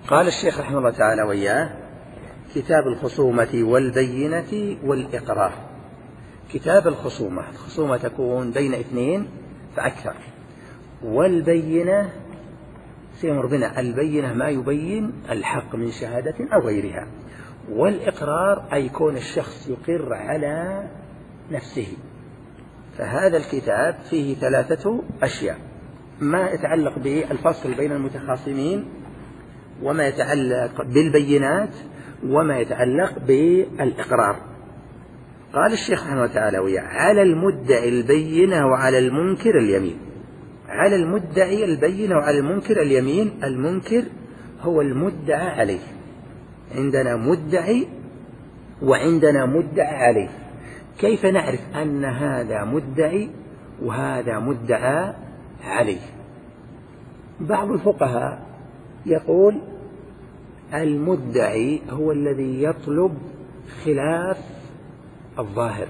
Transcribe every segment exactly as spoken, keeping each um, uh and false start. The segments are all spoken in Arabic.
قال الشيخ رحمه الله تعالى وإياه: كتاب الخصومة والبينة والإقرار. كتاب الخصومة، الخصومة تكون بين اثنين فأكثر، والبينة سيمر بنا البينة ما يبين الحق من شهادة أو غيرها، والإقرار أي يكون الشخص يقر على نفسه. فهذا الكتاب فيه ثلاثة أشياء: ما يتعلق بالفصل بين المتخاصمين، وما يتعلق بالبينات، وما يتعلق بالإقرار. قال الشيخ رحمه الله تعالى: على المدعي البينة وعلى المنكر اليمين. على المدعي البينة وعلى المنكر اليمين. المنكر هو المدعى عليه، عندنا مدعي وعندنا مدعى عليه. كيف نعرف أن هذا مدعي وهذا مدعى عليه؟ بعض الفقهاء يقول المدعي هو الذي يطلب خلاف الظاهر،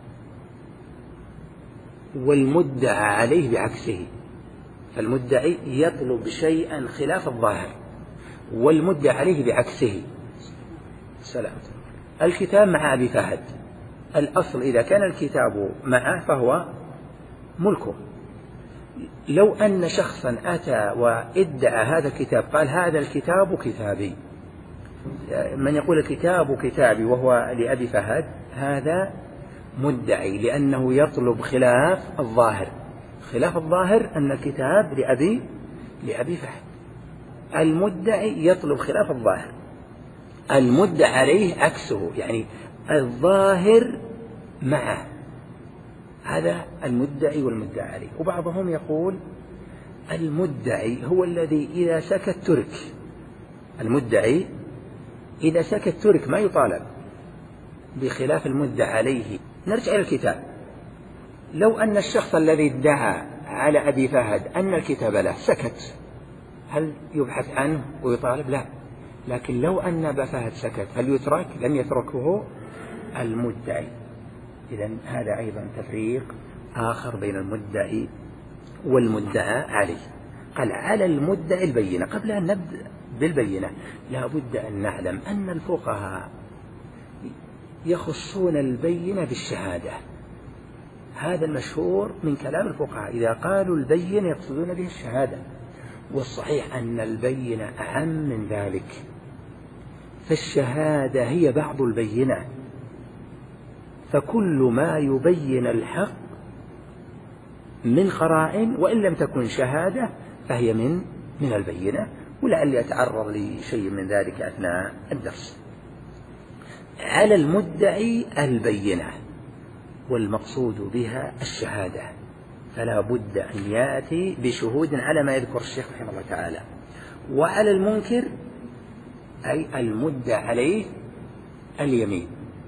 والمدعى عليه بعكسه. فالمدعي يطلب شيئا خلاف الظاهر، والمدعى عليه بعكسه. سلام. الكتاب مع أبي فهد، الأصل إذا كان الكتاب معه فهو ملكه. لو أن شخصا أتى وادعى هذا الكتاب، قال هذا الكتاب كتابي، من يقول الكتاب كتابي وهو لأبي فهد هذا مدعي، لأنه يطلب خلاف الظاهر. خلاف الظاهر أن الكتاب لأبي لأبي فهد. المدعي يطلب خلاف الظاهر، المدعى عليه عكسه، يعني الظاهر معه. هذا المدعي والمدعى عليه. وبعضهم يقول المدعي هو الذي إذا سكت ترك. المدعي إذا سكت ترك، ما يطالب، بخلاف المدعى عليه. نرجع إلى الكتاب. لو أن الشخص الذي ادعى على أبي فهد أن الكتاب له سكت، هل يبحث عنه ويطالب؟ لا. لكن لو أن أبا فهد سكت هل يترك؟ لم يتركه المدعي. إذن هذا أيضا تفريق آخر بين المدعي والمدعى عليه. قال على المدعي البينة. قبل أن نبدأ بالبينة لا بد أن نعلم أن الفقهاء يخصون البينة بالشهادة. هذا المشهور من كلام الفقهاء، إذا قالوا البينة يقصدون به الشهادة، والصحيح أن البينة أعم من ذلك. فالشهادة هي بعض البينة، فكل ما يبين الحق من قرائن وإن لم تكن شهادة فهي من من البينة، ولعلي أتعرض لشيء من ذلك أثناء الدرس. على المدعي البينة، والمقصود بها الشهادة، فلا بد أن يأتي بشهود على ما يذكر الشيخ رحمه الله تعالى. وعلى المنكر أي المدعى عليه اليمين.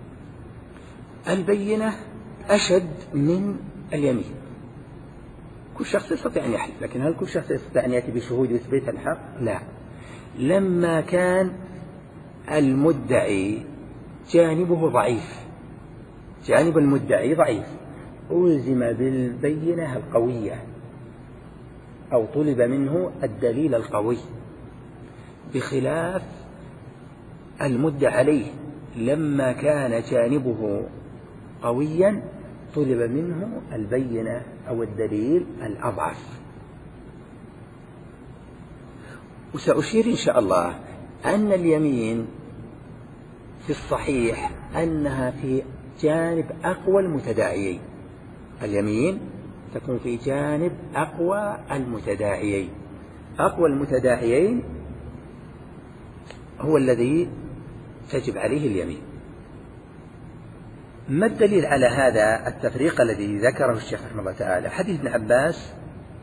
البينة أشد من اليمين. كل شخص يستطيع أن يحلف، لكن هل كل شخص يستطيع أن يأتي بشهود ويثبت الحق؟ لا. لما كان المدعي جانبه ضعيف، جانب المدعي ضعيف، ألزم بالبينة القوية أو طلب منه الدليل القوي، بخلاف المدعى عليه لما كان جانبه قويا طلب منه البينة أو الدليل الأضعف. وسأشير إن شاء الله أن اليمين في الصحيح أنها في جانب أقوى المتداعيين. اليمين تكون في جانب أقوى المتداعيين. أقوى المتداعيين هو الذي تجب عليه اليمين. ما الدليل على هذا التفريق الذي ذكره الشيخ رحمه الله تعالى؟ حديث ابن عباس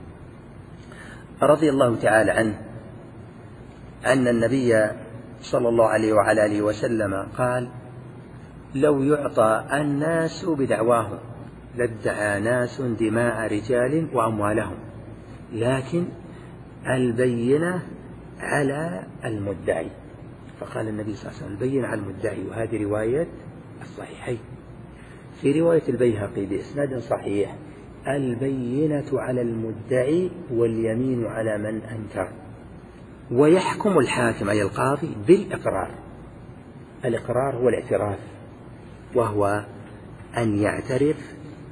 رضي الله تعالى عنه أن النبي صلى الله عليه وعلى آله وسلم قال: لو يعطى الناس بدعواهم لادعى ناس دماء رجال وأموالهم، لكن البينة على المدعي. فقال النبي صلى الله عليه وسلم: البينة على المدعي. وهذه رواية الصحيحين. في رواية البيهقي بإسناد صحيح: البينة على المدعي واليمين على من أنكر. ويحكم الحاكم أي القاضي بالإقرار. الإقرار هو الاعتراف، وهو أن يعترف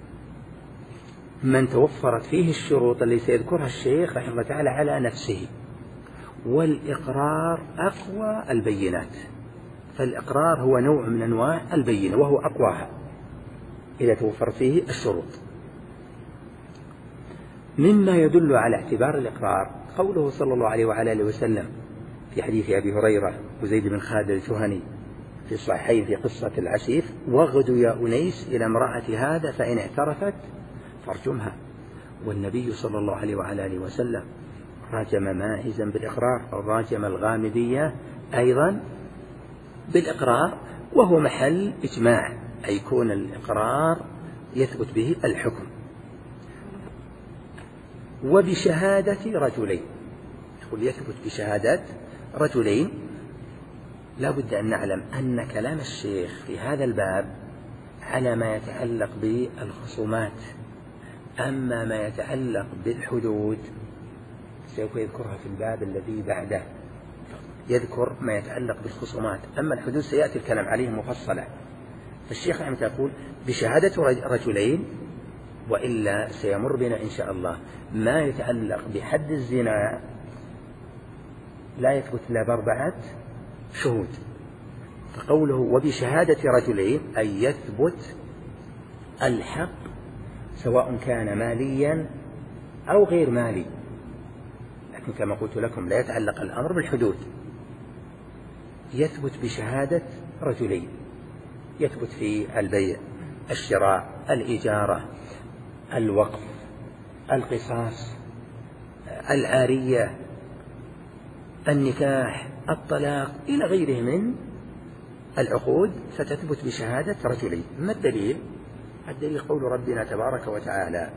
من توفرت فيه الشروط اللي سيذكرها الشيخ رحمه الله تعالى على نفسه. والإقرار أقوى البينات، فالإقرار هو نوع من أنواع البينة وهو أقواها إذا توفر فيه الشروط. مما يدل على اعتبار الإقرار قوله صلى الله عليه وعلى آله وسلم في حديث أبي هريرة وزيد بن خالد الجهني في الصحيحين في قصة العسيف: واغدوا يا أنيس إلى امرأة هذا فإن اعترفت فارجمها. والنبي صلى الله عليه وعلى آله وسلم راجم ماعزا بالإقرار، وراجم الغامدية أيضا بالإقرار، وهو محل إجماع، أي يكون الإقرار يثبت به الحكم. وبشهادة رجلين، يقول يثبت بشهادة رجلين. لا بد أن نعلم أن كلام الشيخ في هذا الباب على ما يتعلق بالخصومات، أما ما يتعلق بالحدود سوف يذكرها في الباب الذي بعده، يذكر ما يتعلق بالخصومات، أما الحدود سيأتي الكلام عليه مفصلا. فالشيخ رحمه الله يقول بشهادة رجلين، وإلا سيمر بنا إن شاء الله ما يتعلق بحد الزنا لا يثبت إلا بأربعة شهود. فقوله وبشهادة رجلين أي يثبت الحق سواء كان ماليا أو غير مالي، لكن كما قلت لكم لا يتعلق الأمر بالحدود. يثبت بشهادة رجلين، يثبت في البيع، الشراء، الإجارة، الوقف، القصاص، العارية، النكاح، الطلاق، إلى غيره من العقود فتثبت بشهادة رجلين. ما الدليل؟ الدليل قول ربنا تبارك وتعالى: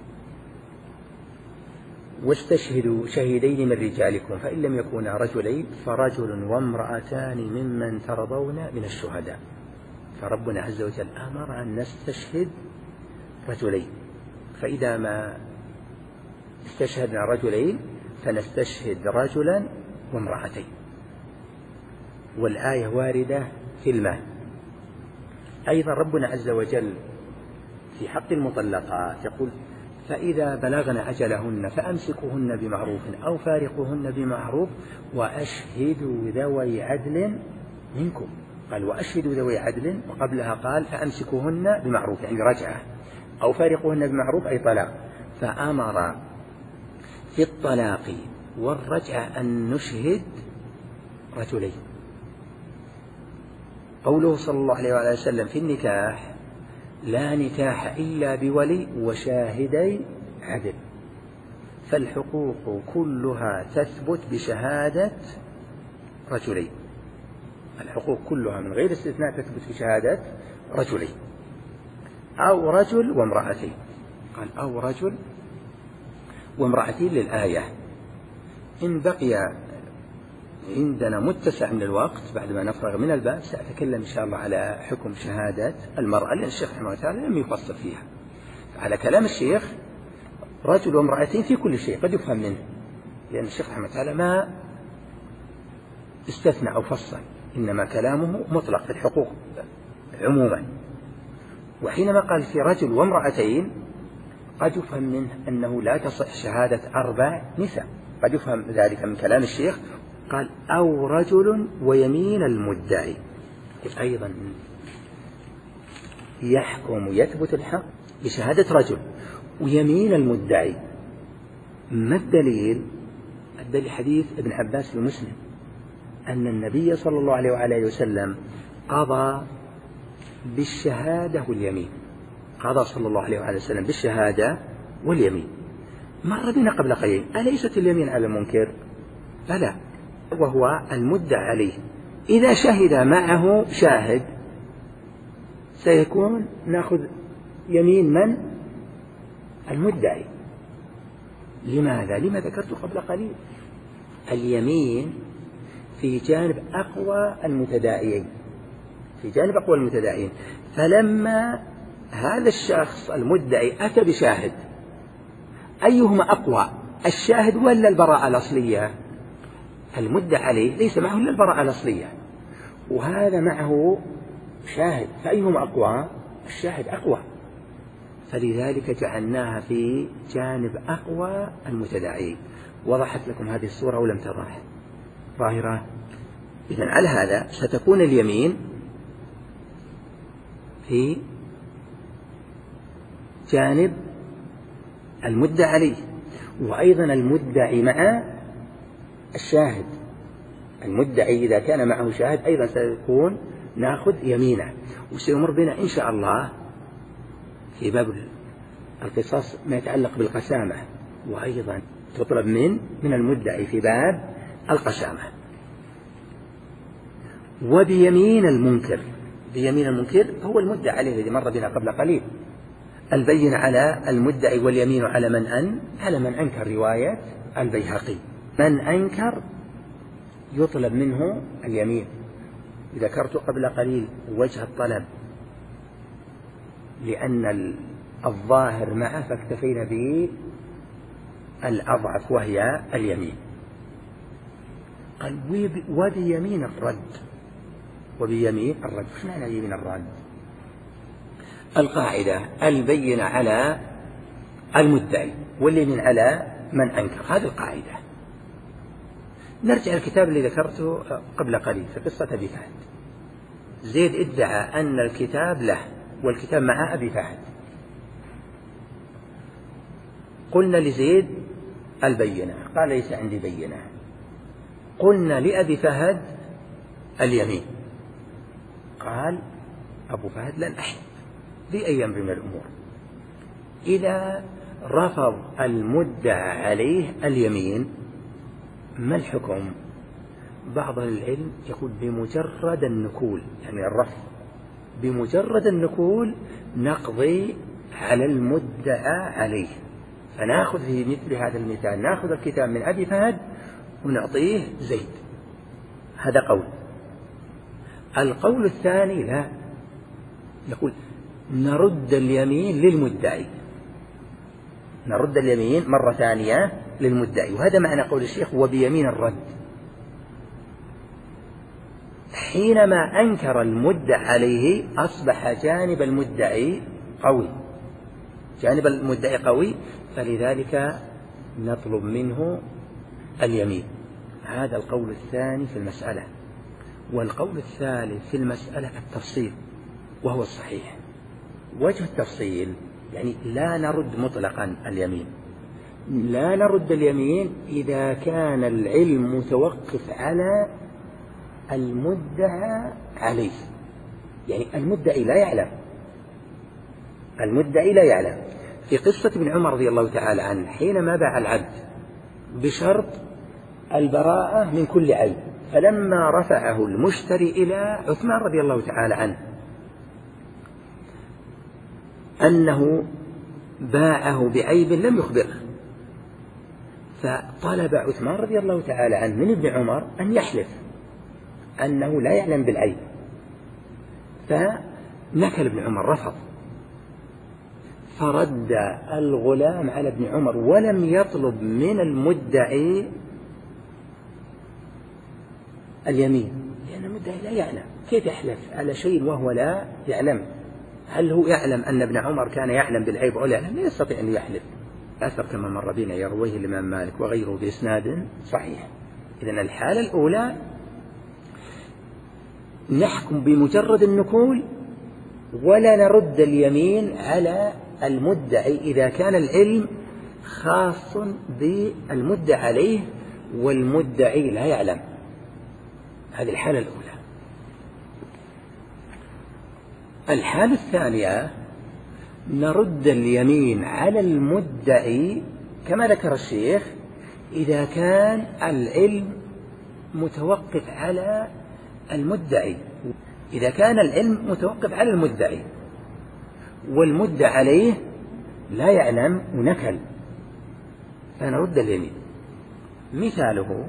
واستشهدوا شهيدين من رجالكم فإن لم يكونا رجلين فرجل وامرأتان ممن ترضون من الشهداء. فربنا عز وجل أمر أن نستشهد رجلين، فإذا ما استشهدنا رجلين فنستشهد رجلا وامرأتين. والآية واردة في المال. أيضا ربنا عز وجل في حق المطلقات يقول: فإذا بلغن أجلهن فأمسكوهن بمعروف أو فارقوهن بمعروف وأشهدوا ذوي عدل منكم. قال وأشهدوا ذوي عدل، وقبلها قال فأمسكوهن بمعروف يعني رجعة، أو فارقوهن بمعروف أي طلاق. فأمر في الطلاق والرجعة أن نشهد رجلين. قوله صلى الله عليه وسلم في النكاح: لا نكاح إلا بولي وشاهدي عدل. فالحقوق كلها تثبت بشهادة رجلين، الحقوق كلها من غير استثناء تثبت بشهادة رجلين أو رجل وامرأتين. قال أو رجل وامرأتين للآية. إن بقي عندنا متسع من الوقت بعد ما نفرغ من الباب سأتكلم إن شاء الله على حكم شهادة المرأة، لأن الشيخ رحمه الله تعالى لم يفصل فيها. على كلام الشيخ رجل وامرأتين في كل شيء قد يفهم منه، لأن الشيخ رحمه الله تعالى ما استثنى أو فصل، إنما كلامه مطلق في الحقوق عموما. وحينما قال في رجل وامرأتين قد يفهم منه أنه لا تصح شهادة أربع نساء، قد يفهم ذلك من كلام الشيخ. قال أو رجل ويمين المدعي، أيضا يحكم يثبت الحق بشهادة رجل ويمين المدعي. ما الدليل؟ الدليل حديث ابن عباس في مسلم أن النبي صلى الله عليه وآله وسلم قضى بالشهادة واليمين، قضى صلى الله عليه وآله وسلم بالشهادة واليمين. مر بنا قبل قليل أليست اليمين على المنكر؟ بلى، وهو المدعى عليه. إذا شهد معه شاهد سيكون نأخذ يمين من؟ المدعي. لماذا؟ لما ذكرت قبل قليل، اليمين في جانب أقوى المتداعيين، في جانب أقوى المتداعيين. فلما هذا الشخص المدعي أتى بشاهد، أيهما أقوى، الشاهد ولا البراءة الأصلية؟ المدعى عليه ليس معه إلا البراءة الأصلية، وهذا معه شاهد، فأيهما أقوى؟ الشاهد أقوى، فلذلك جعلناها في جانب أقوى المتداعي. وضحت لكم هذه الصورة ولم تضح ظاهرة؟ إذن على هذا ستكون اليمين في جانب المدعى عليه، وأيضا المدعي مع الشاهد. المدعي إذا كان معه شاهد أيضا سيكون نأخذ يمينه. وسيمر بنا إن شاء الله في باب القصاص ما يتعلق بالقسامة، وأيضا تطلب من من المدعي في باب القسامة. وبيمين المنكر، بيمين المنكر هو المدعى عليه الذي مر بنا قبل قليل. البينة على المدعي واليمين على من أن على من أنكر، رواية البيهقي من أنكر يطلب منه اليمين. ذكرت قبل قليل وجه الطلب لأن الظاهر معه فاكتفينا به الأضعف وهي اليمين. قال وبيمين الرد، وبيمين الرد وش معنى يمين الرد؟ القاعدة البينة على المدعي واليمين على من أنكر، هذه القاعدة. نرجع الكتاب اللي ذكرته قبل قليل في قصة أبي فهد. زيد ادعى أن الكتاب له والكتاب مع أبي فهد. قلنا لزيد البينة، قال ليس عندي بينة. قلنا لأبي فهد اليمين، قال أبو فهد لن أحلف لي أي أمر من الأمور. إذا رفض المدعى عليه اليمين ما الحكم؟ بعض العلم يقول بمجرد النكول، يعني الرفض بمجرد النكول نقضي على المدعى عليه. فناخذ في مثل هذا المثال ناخذ الكتاب من أبي فهد ونعطيه زيد، هذا قول. القول الثاني لا، يقول نرد اليمين للمدعي، نرد اليمين مرة ثانية للمدعي، وهذا معنى قول الشيخ وبيمين الرد. حينما أنكر المدعى عليه أصبح جانب المدعي قوي، جانب المدعي قوي، فلذلك نطلب منه اليمين. هذا القول الثاني في المسألة. والقول الثالث في المسألة التفصيل وهو الصحيح. وجه التفصيل يعني لا نرد مطلقا اليمين، لا نرد اليمين إذا كان العلم متوقف على المدعى عليه. يعني المدعي لا يعلم، المدعي لا يعلم. في قصة ابن عمر رضي الله تعالى عنه حينما باع العبد بشرط البراءة من كل عيب، فلما رفعه المشتري إلى عثمان رضي الله تعالى عنه أنه باعه بعيب لم يخبره، فطلب عثمان رضي الله تعالى عنه من ابن عمر أن يحلف أنه لا يعلم بالعيب، فنكل ابن عمر رفض، فرد الغلام على ابن عمر ولم يطلب من المدعي اليمين، لأن المدعي لا يعلم، كيف يحلف على شيء وهو لا يعلم؟ هل هو يعلم أن ابن عمر كان يعلم بالعيب أو لا يعلم؟ لا يستطيع أن يحلف. أثر كما مر بنا يرويه الإمام مالك وغيره بإسناد صحيح. إذن الحالة الأولى نحكم بمجرد النكول ولا نرد اليمين على المدعي إذا كان العلم خاص بالمدعى عليه والمدعي لا يعلم. هذه الحالة الأولى. الحالة الثانية نرد اليمين على المدعي كما ذكر الشيخ إذا كان العلم متوقف على المدعي، إذا كان العلم متوقف على المدعي والمدعى عليه لا يعلم ونكل، فنرد اليمين. مثاله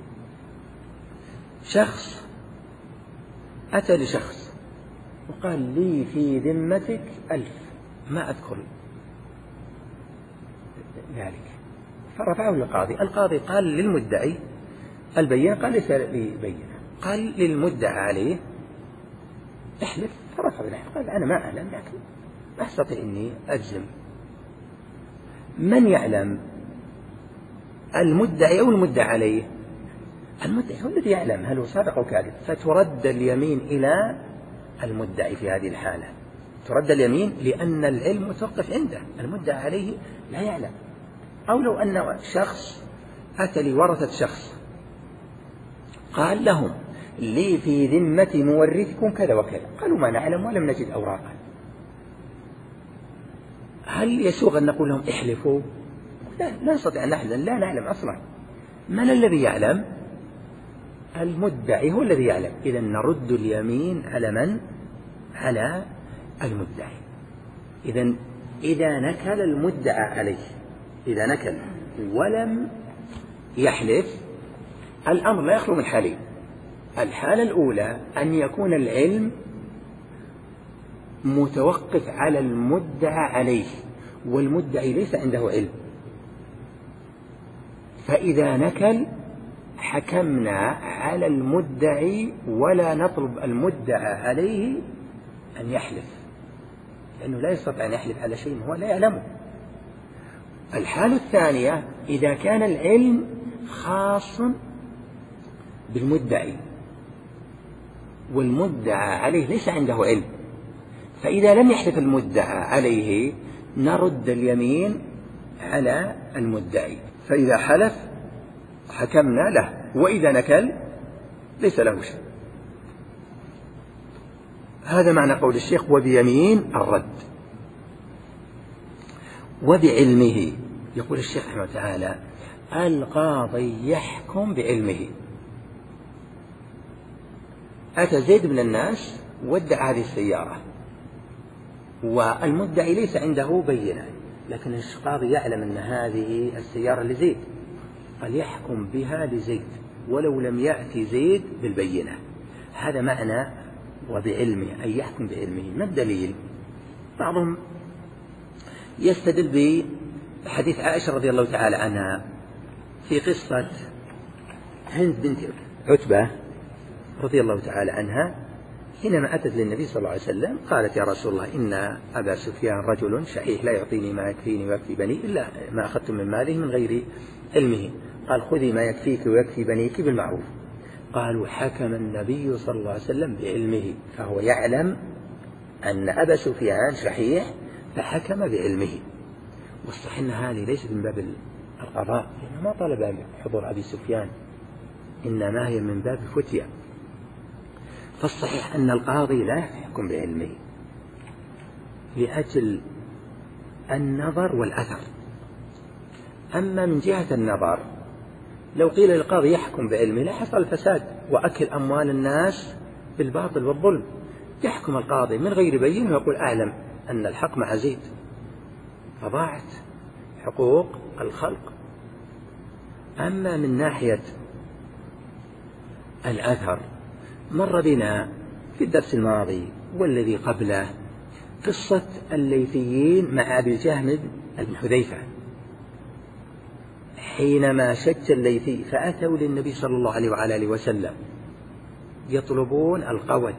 شخص أتى لشخص وقال لي في ذمتك ألف، ما أذكر ذلك، فرفعه للقاضي. القاضي قال للمدعي البينة؟ قال ليس لي بينة. قال للمدعى عليه احلف، فرفع بالحلف قال أنا ما أعلم لكن ما أستطيع إني أجزم. من يعلم؟ المدعي أو المدعى عليه؟ المدعي هو الذي يعلم هل هو صادق أو كاذب، فترد اليمين إلى المدعي في هذه الحالة، ترد اليمين لأن العلم متوقف عنده، المدعى عليه لا يعلم. أو لو أن شخص أتى لورثة شخص قال لهم لي في ذمة مورثكم كذا وكذا، قالوا ما نعلم ولم نجد أوراقا، هل يسوغ أن نقول لهم احلفوا؟ لا, لا نستطيع أن نحلف، لا نعلم أصلا. من الذي يعلم؟ المدعي هو الذي يعلم. إذا نرد اليمين على من؟ على المدعي. إذا إذا نكل المدعى عليه، إذا نكل ولم يحلف، الأمر لا يخلو من حالين. الحالة الأولى أن يكون العلم متوقف على المدعى عليه والمدعي ليس عنده علم، فإذا نكل حكمنا على المدعي ولا نطلب المدعى عليه أن يحلف، لأنه لا يستطيع أن يحلف على شيء هو لا يعلمه. الحالة الثانية إذا كان العلم خاص بالمدعي والمدعى عليه ليس عنده علم، فإذا لم يحلف المدعى عليه نرد اليمين على المدعي، فإذا حلف حكمنا له، وإذا نكل ليس له شيء. هذا معنى قول الشيخ وبيمين الرد. وبعلمه، يقول الشيخ رحمه الله تعالى القاضي يحكم بعلمه. أتى زيد من الناس وادعى هذه السيارة والمدعي ليس عنده بينة، لكن القاضي يعلم أن هذه السيارة لزيد، قال يحكم بها لزيد ولو لم يأتي زيد بالبينة. هذا معنى وبعلمه، أي يحكم بعلمه. ما الدليل؟ بعضهم يستدل بحديث عائشة رضي الله تعالى عنها في قصة هند بنت عتبة رضي الله تعالى عنها حينما أتت للنبي صلى الله عليه وسلم قالت يا رسول الله إن أبا سفيان رجل شحيح لا يعطيني ما يكفيني ويكفي بني إلا ما أخذت من ماله من غير علمه. قال خذي ما يكفيك ويكفي بنيك بالمعروف. قالوا حكم النبي صلى الله عليه وسلم بعلمه، فهو يعلم أن أبا سفيان شحيح فحكم بعلمه. والصحيح أن هذه ليست من باب القضاء، لأنه ما طلب حضور أبي سفيان، إنما هي من باب فتية. فالصحيح أن القاضي لا يحكم بعلمه لأجل النظر والأثر. أما من جهة النظر لو قيل للقاضي يحكم بعلمه لا حصل الفساد وأكل أموال الناس بالباطل والظلم. يحكم القاضي من غير بين ويقول أعلم أن الحق مع زيد، فضاعت حقوق الخلق. أما من ناحية الأثر مر بنا في الدرس الماضي والذي قبله قصة الليثيين مع أبي الجهم بن حذيفة حينما شج الليثي فأتوا للنبي صلى الله عليه وعلى آله وسلم يطلبون القوت،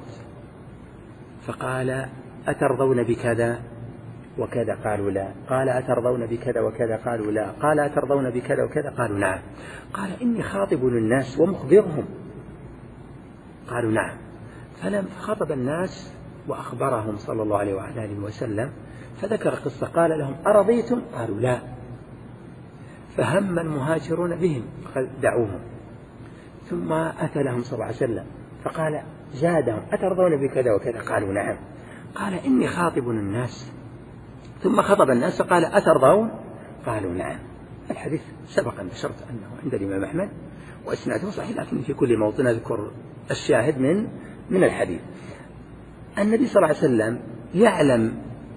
فقال أترضون بكذا وكذا؟ قالوا لا. قال أترضون بكذا وكذا؟ قالوا لا. قال أترضون بكذا وكذا؟ قالوا نعم. قال إني خاطب الناس ومخبرهم، قالوا نعم. فلم خطب الناس وأخبرهم صلى الله عليه وعلى آله وسلم، فذكر قصة قال لهم أرضيتم؟ قالوا لا. فهم المهاجرون بهم دعوهم، ثم أتى لهم صلى الله عليه وسلم فقال زادهم أترضون بكذا وكذا؟ قالوا نعم. قال إني خاطب الناس، ثم خطب الناس فقال أترضون؟ قالوا نعم. الحديث سبق أن أشرت أنه عند الإمام أحمد وإسناده صحيح، لكن في كل موطن أذكر الشاهد من من الحديث. النبي صلى الله عليه وسلم يعلم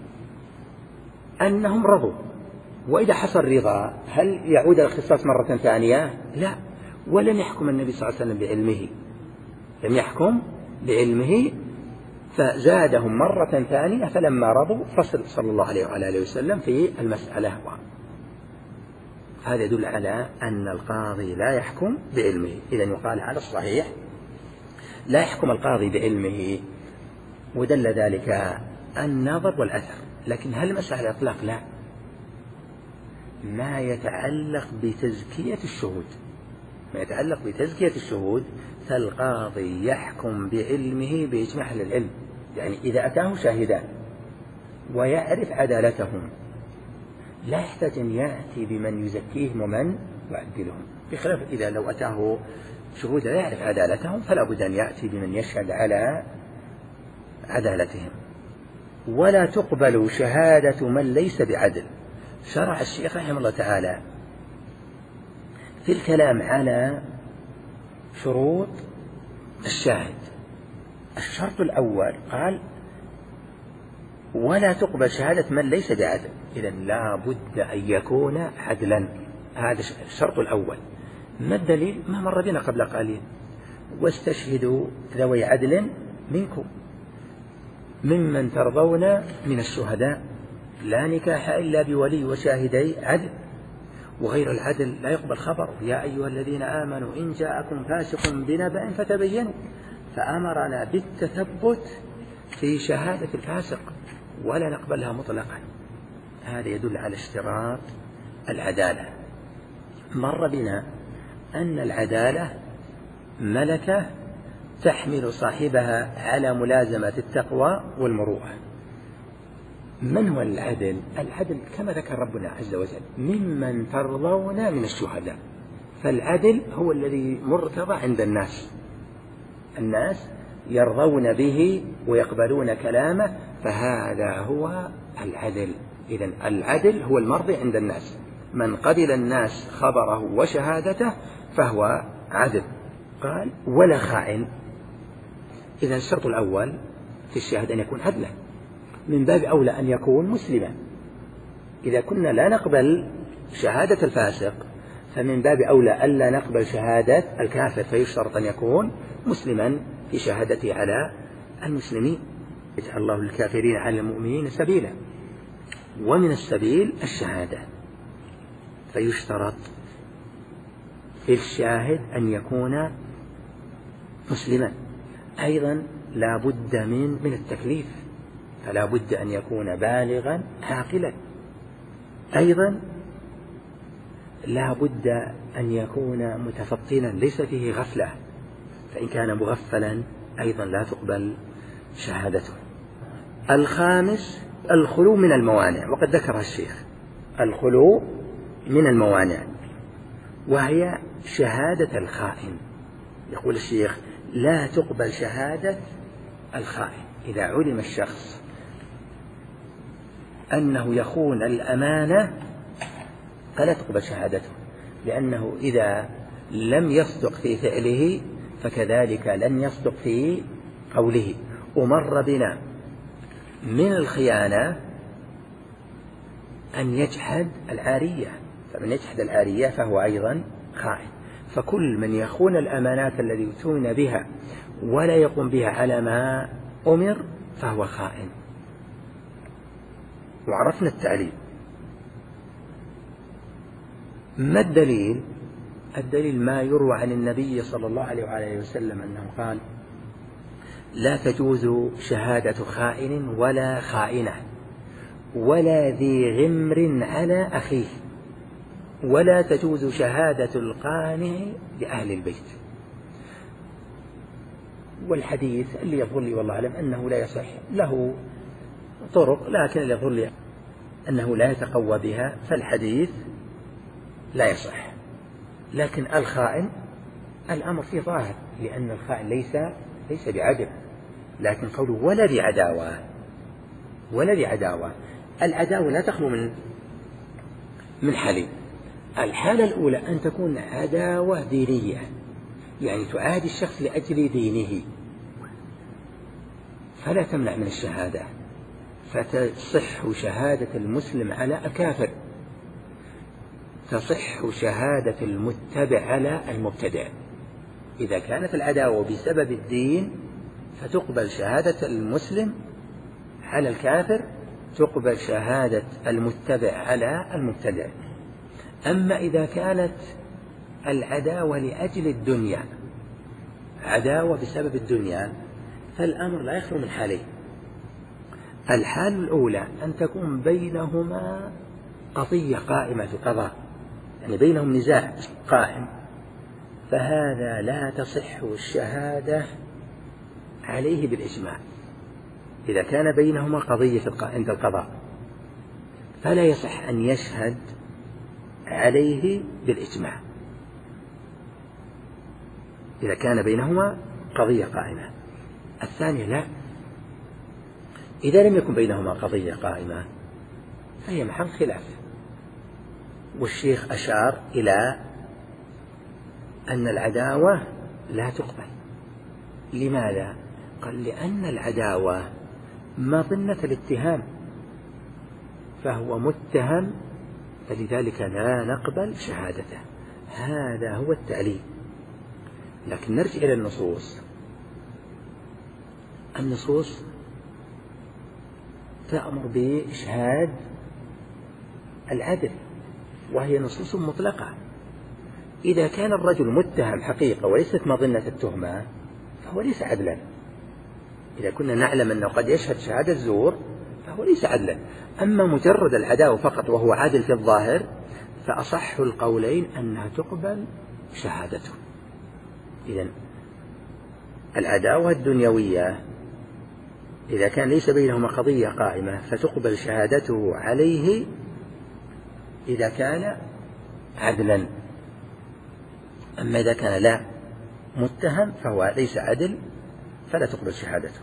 أنهم رضوا، وإذا حصل رضا هل يعود الاختصاص مرة ثانية؟ لا. ولم يحكم النبي صلى الله عليه وسلم بعلمه، لم يحكم بعلمه، فزادهم مرة ثانية، فلما رضوا فصل صلى الله عليه وعلى آله وسلم في المسألة. هذا يدل على أن القاضي لا يحكم بعلمه. إذا يقال على الصحيح لا يحكم القاضي بعلمه، ودل ذلك النظر والأثر. لكن هل مسألة الإطلاق؟ لا، ما يتعلق بتزكية الشهود، ما يتعلق بتزكية الشهود فالقاضي يحكم بعلمه بإجماع أهل العلم. يعني إذا أتاه شاهدان ويعرف عدالتهم لا يحتاج أن يأتي بمن يزكيهم ومن يعدلهم، بخلاف إذا لو أتاه شهود لا يعرف عدالتهم فلا بد أن يأتي بمن يشهد على عدالتهم. ولا تقبل شهادة من ليس بعدل. شرع الشيخ رحمه الله تعالى في الكلام على شروط الشاهد. الشرط الأول قال ولا تقبل شهادة من ليس بعدل، إذن لا بد أن يكون عدلا، هذا الشرط الأول. ما الدليل؟ ما مر بنا قبل قليل، واستشهدوا ذوي عدل منكم ممن ترضون من الشهداء، لا نكاح إلا بولي وشاهدي عدل، وغير العدل لا يقبل خبر. يا أيها الذين آمنوا إن جاءكم فاسق بنبأ فتبينوا، فأمرنا بالتثبت في شهادة الفاسق ولا نقبلها مطلقا. هذا يدل على اشتراط العدالة. مر بنا أن العدالة ملكة تحمل صاحبها على ملازمة التقوى والمروءة. من هو العدل؟ العدل كما ذكر ربنا عز وجل ممن ترضون من الشهداء، فالعدل هو الذي مرتضى عند الناس، الناس يرضون به ويقبلون كلامه، فهذا هو العدل. إذن العدل هو المرضي عند الناس، من قبل الناس خبره وشهادته فهو عدل. قال ولا خائن. إذن الشرط الأول في الشهادة أن يكون عدلا، من باب أولى أن يكون مسلما. إذا كنا لا نقبل شهادة الفاسق فمن باب أولى ألا نقبل شهادة الكافر، فيشترط أن يكون مسلما في شهادته على المسلمين. يجعل الله للكافرين على المؤمنين سبيلا، ومن السبيل الشهادة، فيشترط في الشاهد أن يكون مسلما. أيضا لا بد من من التكليف، فلا بد أن يكون بالغا عاقلا. أيضا لا بد أن يكون متفطنا ليس فيه غفلة، فإن كان مغفلا أيضا لا تقبل شهادته. الخامس الخلو من الموانع، وقد ذكرها الشيخ، الخلو من الموانع وهي شهادة الخائن. يقول الشيخ لا تقبل شهادة الخائن. إذا علم الشخص أنه يخون الأمانة فلا تقبل شهادته، لأنه إذا لم يصدق في فعله فكذلك لن يصدق في قوله. ومر بنا من الخيانة أن يجحد العارية، فمن يجحد العارية فهو أيضا خائن. فكل من يخون الأمانات التي يؤتون بها ولا يقوم بها على ما أمر فهو خائن. وعرفنا التعليل. ما الدليل؟ الدليل ما يروى عن النبي صلى الله عليه وآله وسلم أنه قال لا تجوز شهادة خائن ولا خائنة ولا ذي غمر على أخيه، ولا تجوز شهادة القانع لأهل البيت. والحديث اللي يظهر لي والله أعلم أنه لا يصح، له طرق لكن اللي يظهر لي أنه لا يتقوى بها، فالحديث لا يصح. لكن الخائن الأمر فيه ظاهر، لأن الخائن ليس ليس بعدل، لكن قوله ولا بعداوة، ولا بعداوة. العداوة لا تخلو من من حالين. الحالة الأولى أن تكون عداوة دينية، يعني تعادي الشخص لأجل دينه، فلا تمنع من الشهادة، فتصح شهادة المسلم على الكافر، تصح شهادة المتبع على المبتدع. إذا كانت العداوة بسبب الدين فتقبل شهادة المسلم على الكافر، تقبل شهادة المتبع على المبتدع. أما إذا كانت العداوة لأجل الدنيا، عداوة بسبب الدنيا، فالأمر لا يخلو من حالين. الحال الأولى أن تكون بينهما قضية قائمة في قضاء، يعني بينهم نزاع قائم، فهذا لا تصح الشهادة عليه بالإجماع. إذا كان بينهما قضية عند القضاء فلا يصح أن يشهد عليه بالإجماع إذا كان بينهما قضية قائمة. الثانية لا، إذا لم يكن بينهما قضية قائمة فهي محل خلاف. والشيخ أشار إلى أن العداوة لا تقبل. لماذا؟ قال لأن العداوة مظنة الاتهام، فهو متهم، فلذلك لا نقبل شهادته. هذا هو التعليل. لكن نرجع إلى النصوص. النصوص تأمر بإشهاد العدل، وهي نصوص مطلقة. إذا كان الرجل متهم حقيقة وليست مظنة التهمة فهو ليس عدلا. إذا كنا نعلم أنه قد يشهد شهادة الزور فهو ليس عدلا. أما مجرد العداوة فقط وهو عادل في الظاهر فأصح القولين أنها تقبل شهادته. إذن العداوة الدنيوية إذا كان ليس بينهما قضية قائمة فتقبل شهادته عليه إذا كان عدلا. أما إذا كان لا متهم فهو ليس عدل فلا تقبل شهادته.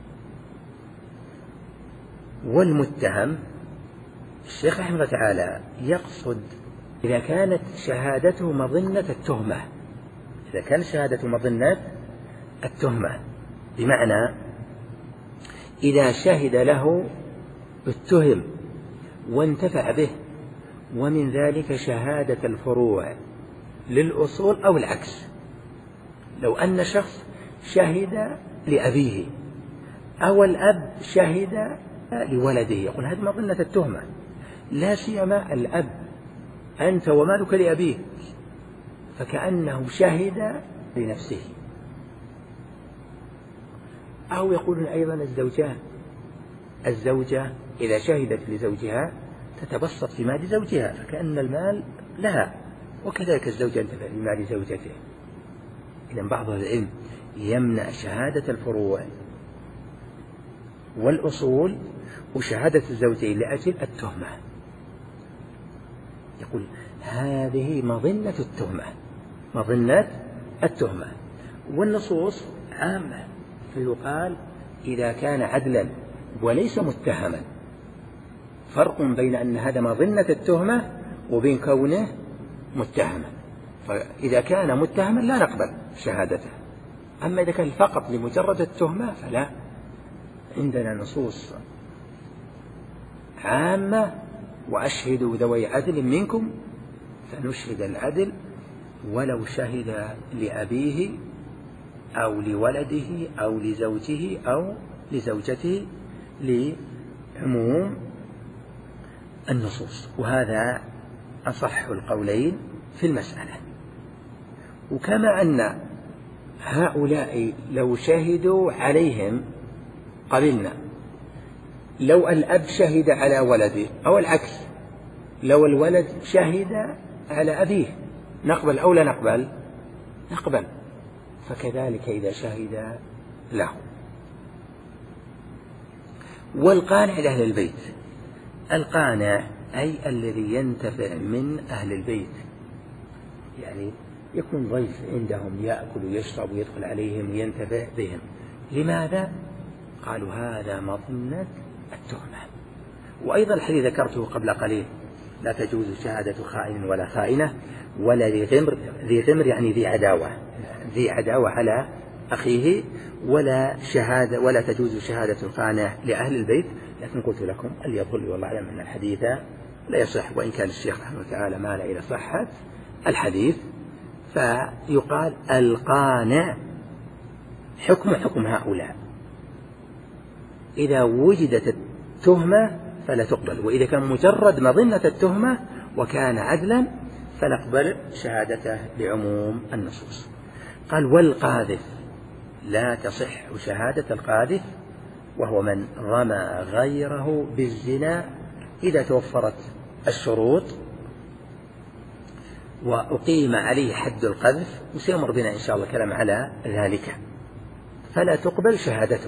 والمتهم الشيخ رحمه الله تعالى يقصد إذا كانت شهادته مظنة التهمة، إذا كانت شهادته مظنة التهمة، بمعنى إذا شهد له اتهم وانتفع به، ومن ذلك شهادة الفروع للأصول أو العكس. لو أن شخص شهد لأبيه أو الأب شهد لولده، يقول هذه مظنة التهمة، لا سيما الأب، أنت ومالك لأبيه، فكأنه شهد لنفسه. أو يقولون أيضا الزوجان، الزوجة إذا شهدت لزوجها تتبسط في مال زوجها فكأن المال لها، وكذلك الزوجة ينتفع بمال زوجته. إذن بعض العلم يمنع شهادة الفروع والأصول وشهادة الزوجين لأجل التهمة، يقول هذه مظنة التهمة، مظنة التهمة. والنصوص عامة، فيقال إذا كان عدلا وليس متهما. فرق بين أن هذا مظنة التهمة وبين كونه متهما. فإذا كان متهما لا نقبل شهادته. أما إذا كان فقط لمجرد التهمة فلا. عندنا نصوص عامة: وأشهدوا ذوي عدل منكم، فنشهد العدل ولو شهد لأبيه أو لولده أو لزوجه أو لزوجته، لعموم النصوص. وهذا أصح القولين في المسألة. وكما أن هؤلاء لو شهدوا عليهم قبلنا، لو الأب شهد على ولده أو العكس، لو الولد شهد على أبيه نقبل أو لا نقبل؟ نقبل. فكذلك إذا شهد له. والقانع لأهل البيت، القانع أي الذي ينتفع من أهل البيت، يعني يكون ضيف عندهم يأكل ويشرب ويدخل عليهم وينتفع بهم. لماذا؟ قالوا هذا مظنة التهمة. وأيضا الحديث ذكرته قبل قليل: لا تجوز شهادة خائن ولا خائنة ولا ذي غمر، ذي غمر يعني ذي عداوة، ذي عداوة على أخيه، ولا شهادة ولا تجوز شهادة الخانة لأهل البيت. لكن قلت لكم اللي يظل والله أعلم أن الحديث لا يصح، وإن كان الشيخ رحمه الله تعالى مال إلى صحة الحديث. فيقال القانع حكم حكم هؤلاء، إذا وجدت التهمة فلا تقبل، وإذا كان مجرد مظنة التهمة وكان عدلا فنقبل شهادته لعموم النصوص. قال والقاذف لا تصح شهادة القاذف وهو من رمى غيره بالزنا إذا توفرت الشروط وأقيم عليه حد القذف، وسيمر بنا إن شاء الله كلام على ذلك، فلا تقبل شهادته،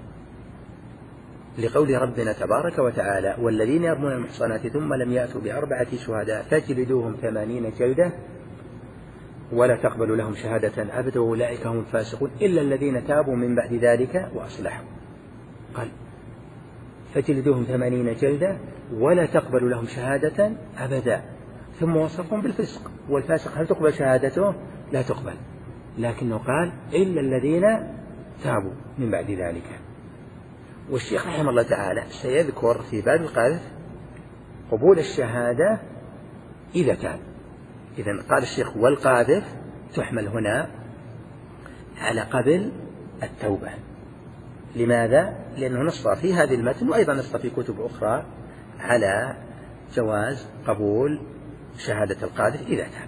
لقول ربنا تبارك وتعالى والذين يرمون المحصنات ثم لم يأتوا بأربعة شهداء فاجلدوهم ثمانين جلدة ولا تقبلوا لهم شهادة أبدا وأولئك هم الفاسقون إلا الذين تابوا من بعد ذلك وأصلحوا. قال فاجلدوهم ثمانين جلدة ولا تقبلوا لهم شهادة أبدا، ثم وصفهم بالفسق، والفاسق هل تقبل شهادته؟ لا تقبل، لكنه قال إلا الذين تابوا من بعد ذلك. والشيخ رحمه الله تعالى سيذكر في باب القذف قبول الشهادة إذا تاب. إذن قال الشيخ والقاذف تحمل هنا على قبل التوبة. لماذا؟ لأنه نص في هذه المتن وأيضا نص في كتب أخرى على جواز قبول شهادة القاذف إذا تاب.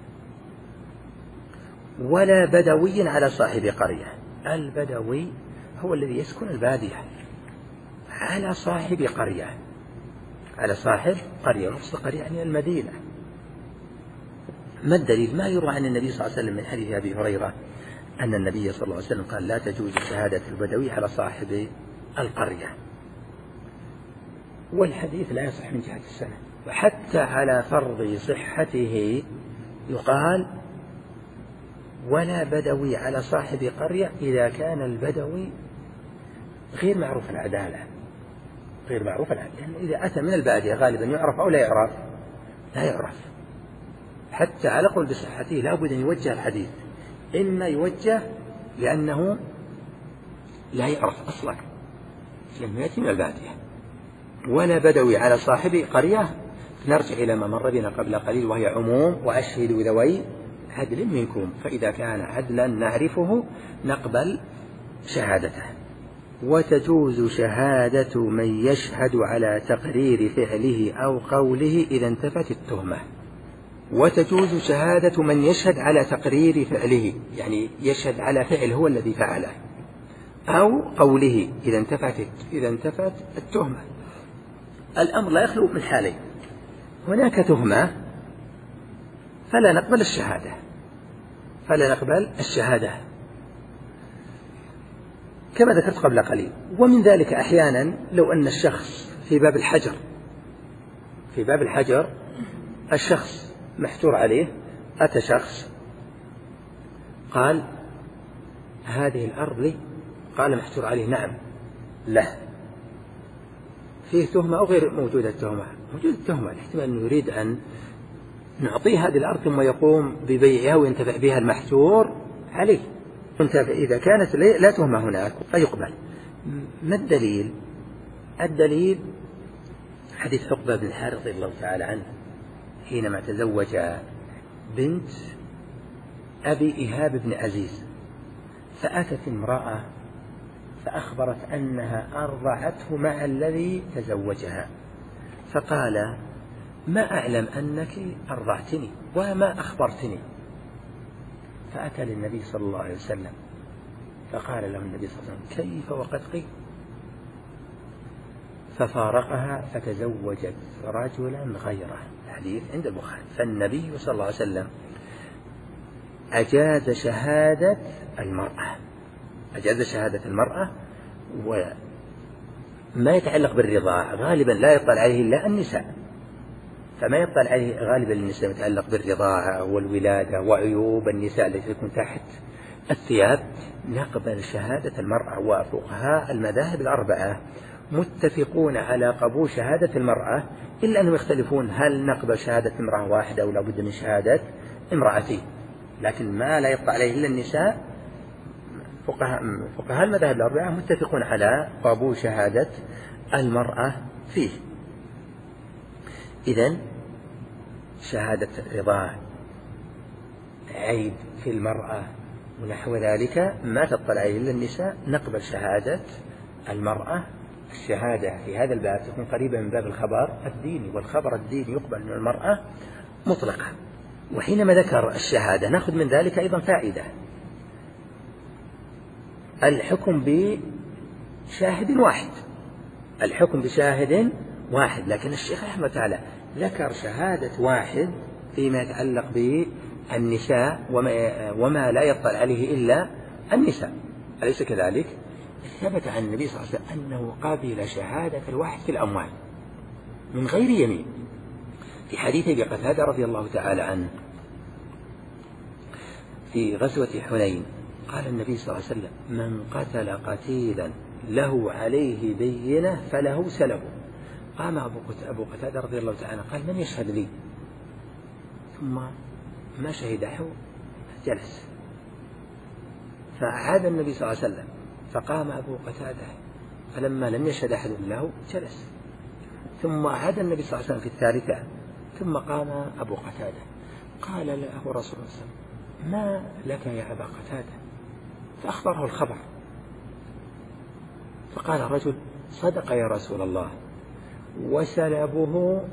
ولا بدوي على صاحب قرية. البدوي هو الذي يسكن البادية، على صاحب قرية، على صاحب قرية، نص قرية يعني المدينة. ما الدليل؟ ما يروى عن النبي صلى الله عليه وسلم من حديث أبي هريرة أن النبي صلى الله عليه وسلم قال لا تجوز شهادة البدوي على صاحب القرية، والحديث لا يصح من جهة السند. وحتى على فرض صحته يقال ولا بدوي على صاحب قرية إذا كان البدوي غير معروف العدالة، غير معروف العدالة، يعني إذا أتى من البادية غالبا يعرف أو لا يعرف، لا يعرف. حتى على قول بصحته لا بد أن يوجه الحديث، إما يوجه لأنه لا يعرف أصلا لأنه يأتي من البادية. ولا بدوي على صاحب قرية نرجع إلى ما مر بنا قبل قليل وهي عموم وأشهدوا ذوي عدل منكم، فإذا كان عدلا نعرفه نقبل شهادته. وتجوز شهادة من يشهد على تقرير فعله أو قوله إذا انتفت التهمة. وتجوز شهادة من يشهد على تقرير فعله، يعني يشهد على فعل هو الذي فعله، أو قوله إذا انتفت إذا انتفت التهمة. الأمر لا يخلو من حالين: هناك تهمة فلا نقبل الشهادة، فلا نقبل الشهادة كما ذكرت قبل قليل. ومن ذلك أحيانا لو أن الشخص في باب الحجر، في باب الحجر الشخص محجور عليه، أتى شخص قال هذه الأرض لي، قال محجور عليه نعم له، فيه تهمة أو غير موجودة التهمة؟ موجودة التهمة، الاحتمال أنه يريد أن نعطيه هذه الأرض ثم يقوم ببيعها وينتفع بها المحجور عليه. إذا كانت لا تهمة هناك فيقبل. ما الدليل؟ الدليل حديث عقبة بن الحارث رضي الله تعالى عنه حينما تزوج بنت أبي إيهاب بن عزيز، فأتت امرأة فأخبرت أنها أرضعته مع الذي تزوجها، فقال ما أعلم أنك أرضعتني وما أخبرتني. فأتى للنبي صلى الله عليه وسلم فقال له النبي صلى الله عليه وسلم كيف وقد قيل؟ ففارقها فتزوجت رجلا غيره. الحديث عند البخاري. فالنبي صلى الله عليه وسلم أجاز شهادة المرأة، أجاز شهادة المرأة. وما يتعلق بالرضاع غالبا لا يطلع عليه إلا النساء، فما يطلع عليه غالبا النساء يتعلق بالرضاعة والولادة وعيوب النساء التي تكون تحت الثياب. نقبل شهادة المرأة. وفقهاء المذاهب الأربعة متفقون على قبول شهادة المرأة، إلا أنهم يختلفون هل نقبل شهادة امرأة واحدة أو لا بد من شهادة امرأتين. لكن ما لا يطلع عليه إلا النساء فقهاء فقهاء المذاهب الأربعة متفقون على قبول شهادة المرأة فيه. إذن شهادة رضاع، عيب في المرأة ونحو ذلك ما تطلع عليه إلا النساء، نقبل شهادة المرأة. الشهادة في هذا الباب تكون قريبة من باب الخبر الديني، والخبر الديني يقبل من المرأة مطلقا. وحينما ذكر الشهادة نأخذ من ذلك أيضا فائدة، الحكم بشاهد واحد، الحكم بشاهد واحد، لكن الشيخ رحمه تعالى ذكر شهادة واحد فيما يتعلق بالنساء وما, وما لا يطلع عليه إلا النساء، أليس كذلك؟ ثبت عن النبي صلى الله عليه وسلم أنه قبل شهادة الواحد في الأموال من غير يمين، في حديث أبي قتادة رضي الله تعالى عنه في غزوة حنين قال النبي صلى الله عليه وسلم: من قتل قتيلا له عليه بينة فله سلبه. قام أبو قتادة رضي الله تعالى قال: من يشهد لي؟ ثم ما شهد أحد جلس، فأعاد النبي صلى الله عليه وسلم فقام أبو قتادة، فلما لم يشهد أحد له جلس، ثم أعاد النبي صلى الله عليه وسلم في الثالثة، ثم قام أبو قتادة، قال له رسول الله صلى الله عليه وسلم: ما لك يا أبا قتادة؟ فأخبره الخبر، فقال الرجل: صدق يا رسول الله، وسلبه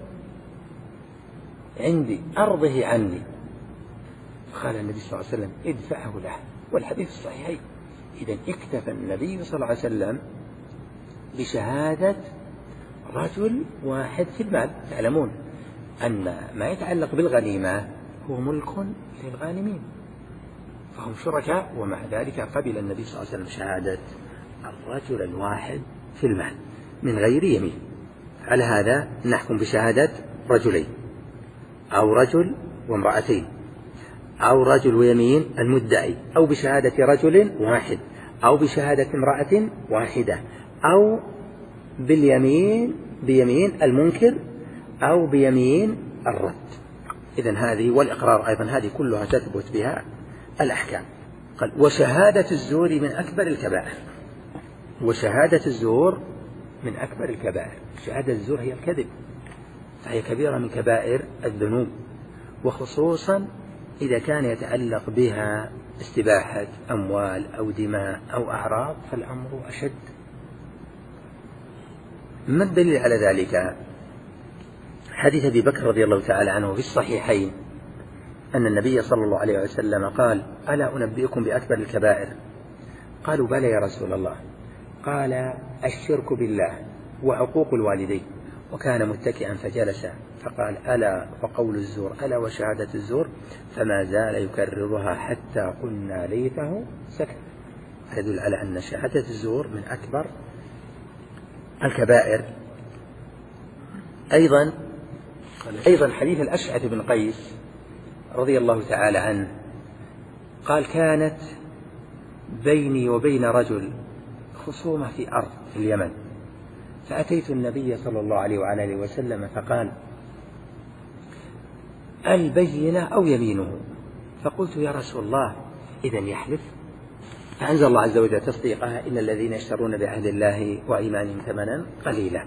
عندي أرضه عني. فقال النبي صلى الله عليه وسلم: ادفعه له. والحديث الصحيحين. إذن اكتفى النبي صلى الله عليه وسلم بشهادة رجل واحد في المال. تعلمون أن ما يتعلق بالغنيمة هو ملك للغانمين، فهم شركاء، ومع ذلك قبل النبي صلى الله عليه وسلم شهادة الرجل الواحد في المال من غير يمين. على هذا نحكم بشهادة رجلين، أو رجل وامرأتين، أو رجل ويمين المدعي، أو بشهادة رجل واحد، أو بشهادة امرأة واحدة، أو باليمين بيمين المنكر، أو بيمين الرد. إذن هذه والإقرار أيضا هذه كلها تثبت بها الأحكام. قال: وشهادة الزور من أكبر الكبائر. وشهادة الزور من أكبر الكبائر. شهادة الزور هي الكذب، فهي كبيرة من كبائر الذنوب، وخصوصا إذا كان يتعلق بها استباحة أموال أو دماء أو أعراض فالأمر أشد. ما الدليل على ذلك؟ حديث أبي بكر رضي الله تعالى عنه في الصحيحين أن النبي صلى الله عليه وسلم قال: ألا أنبئكم بأكبر الكبائر؟ قالوا: بلى يا رسول الله. قال: الشرك بالله وعقوق الوالدين. وكان متكئا فجلس، فقال: ألا وقول الزور، ألا وشهادة الزور، فما زال يكررها حتى قلنا ليته سكت. يدل على أن شهادة الزور من أكبر الكبائر. أيضا أيضا حديث الأشعث بن قيس رضي الله تعالى عنه قال: كانت بيني وبين رجل خصومة في أرض في اليمن، فأتيت النبي صلى الله عليه وعلى آله وسلم فقال: البينة أو يمينه؟ فقلت: يا رسول الله، إذن يحلف؟ فأنزل الله عز وجل تصديقها: إن الذين يشترون بعهد الله وإيمانهم ثمنا قليلا.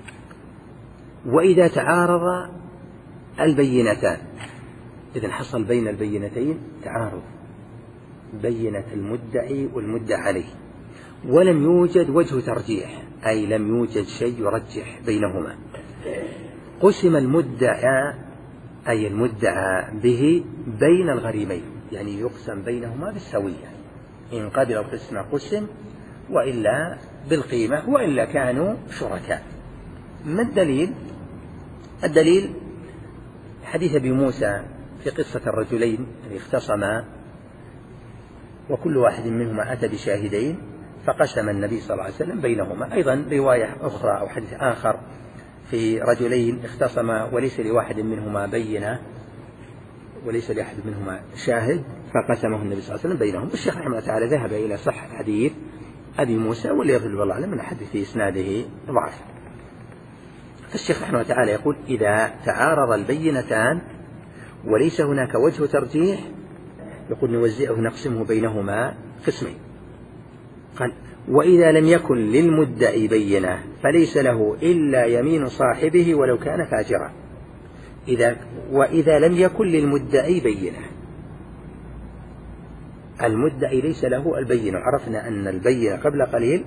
وإذا تعارض البينتان، إذن حصل بين البينتين تعارض، بينة المدعي والمدعى عليه، ولم يوجد وجه ترجيح، أي لم يوجد شيء يرجح بينهما، قسم المدعى أي المدعى به بين الغريمين، يعني يقسم بينهما بالسوية، إن قبل القسم قسم، وإلا بالقيمة، وإلا كانوا شركاء. ما الدليل؟ الدليل حديث أبي موسى في قصة الرجلين الذي اختصما وكل واحد منهما أتى بشاهدين، فقسم النبي صلى الله عليه وسلم بينهما. أيضا رواية أخرى أو حديث آخر في رجلين اختصما وليس لواحد منهما بينة وليس لأحد منهما شاهد، فقسمه النبي صلى الله عليه وسلم بينهم. الشيخ رحمه الله تعالى ذهب إلى صحة حديث أبي موسى، واللي يظل والله أعلم من حديث في إسناده ضعف. فالشيخ رحمه الله تعالى يقول: إذا تعارض البينتان وليس هناك وجه ترجيح، يقول نوزئه نقسمه بينهما قسمين. قال: وإذا لم يكن للمدعي بينة فليس له إلا يمين صاحبه ولو كان فاجرا. إذا وإذا لم يكن للمدعي بينة، المدعي ليس له البينة، عرفنا أن البينة قبل قليل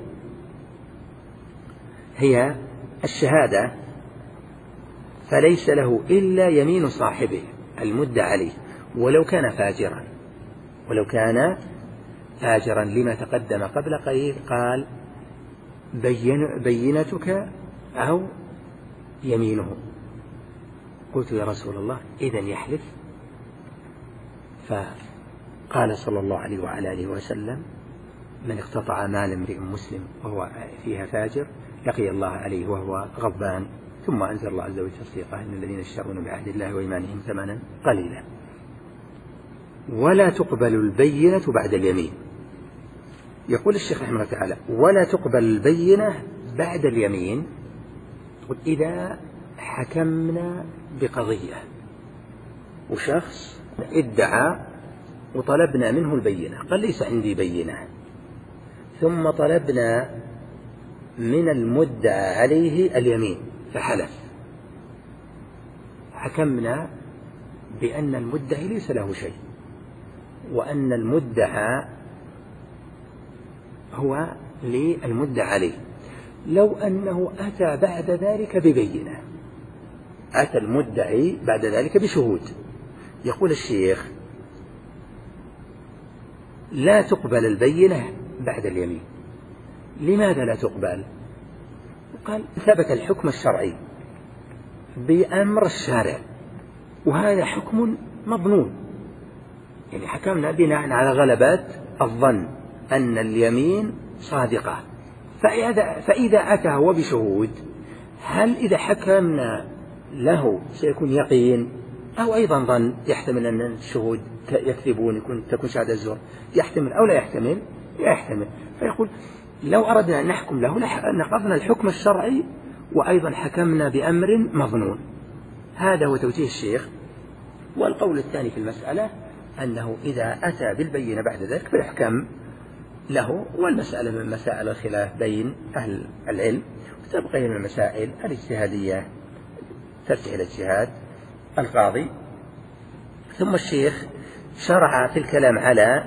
هي الشهادة، فليس له إلا يمين صاحبه، المدعى عليه ولو كان فاجرا، ولو كان فاجرا لما تقدم قبل قليل. قال بين بينتك أو يمينه. قلت يا رسول الله إذن يحلف؟ فقال صلى الله عليه وعلى آله وسلم من اقتطع مال امرئ مسلم وهو فيها فاجر لقي الله عليه وهو غضبان. ثم أنزل الله عز وجل تصديقه إن الذين يشترون بعهد الله وإيمانهم ثمنا قليلا. ولا تقبل البينة بعد اليمين. يقول الشيخ رحمه الله تعالى ولا تقبل البينة بعد اليمين إذا حكمنا بقضية وشخص ادعى وطلبنا منه البينة قال ليس عندي بينة، ثم طلبنا من المدعى عليه اليمين فحلف، حكمنا بأن المدعي ليس له شيء وأن المدعى هو للمدعى عليه. لو أنه أتى بعد ذلك ببينة، أتى المدعي بعد ذلك بشهود، يقول الشيخ لا تقبل البينة بعد اليمين. لماذا لا تقبل؟ قال ثبت الحكم الشرعي بأمر الشارع وهذا حكم مضمون، يعني حكمنا بناء على غلبات الظن أن اليمين صادقة. فإذا, فإذا أتى هو بشهود هل إذا حكمنا له سيكون يقين أو أيضا ظن يحتمل أن الشهود يكذبون يكون تكون شهادة الزور، يحتمل أو لا يحتمل؟ يحتمل. فيقول لو أردنا أن نحكم له نقضنا الحكم الشرعي وأيضا حكمنا بأمر مظنون. هذا هو توجيه الشيخ. والقول الثاني في المسألة أنه إذا أتى بالبينة بعد ذلك فيحكم له. والمسألة من مسائل الخلاف بين أهل العلم، وتبقى من المسائل الاجتهادية ترجع إلى اجتهاد القاضي. ثم الشيخ شرع في الكلام على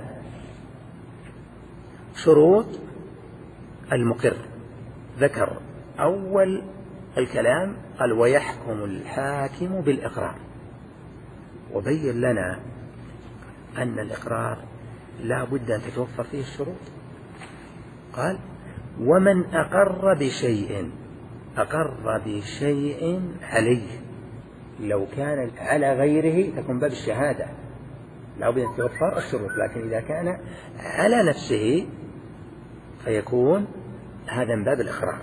شروط المقر. ذكر أول الكلام قال ويحكم الحاكم بالإقرار، وبين لنا أن الإقرار لا بد أن تتوفر فيه الشروط. قال ومن أقر بشيء أقر بشيء عليه، لو كان على غيره تكون باب الشهادة لا بد أن تتوفر الشروط، لكن إذا كان على نفسه فيكون هذا من باب الإقرار.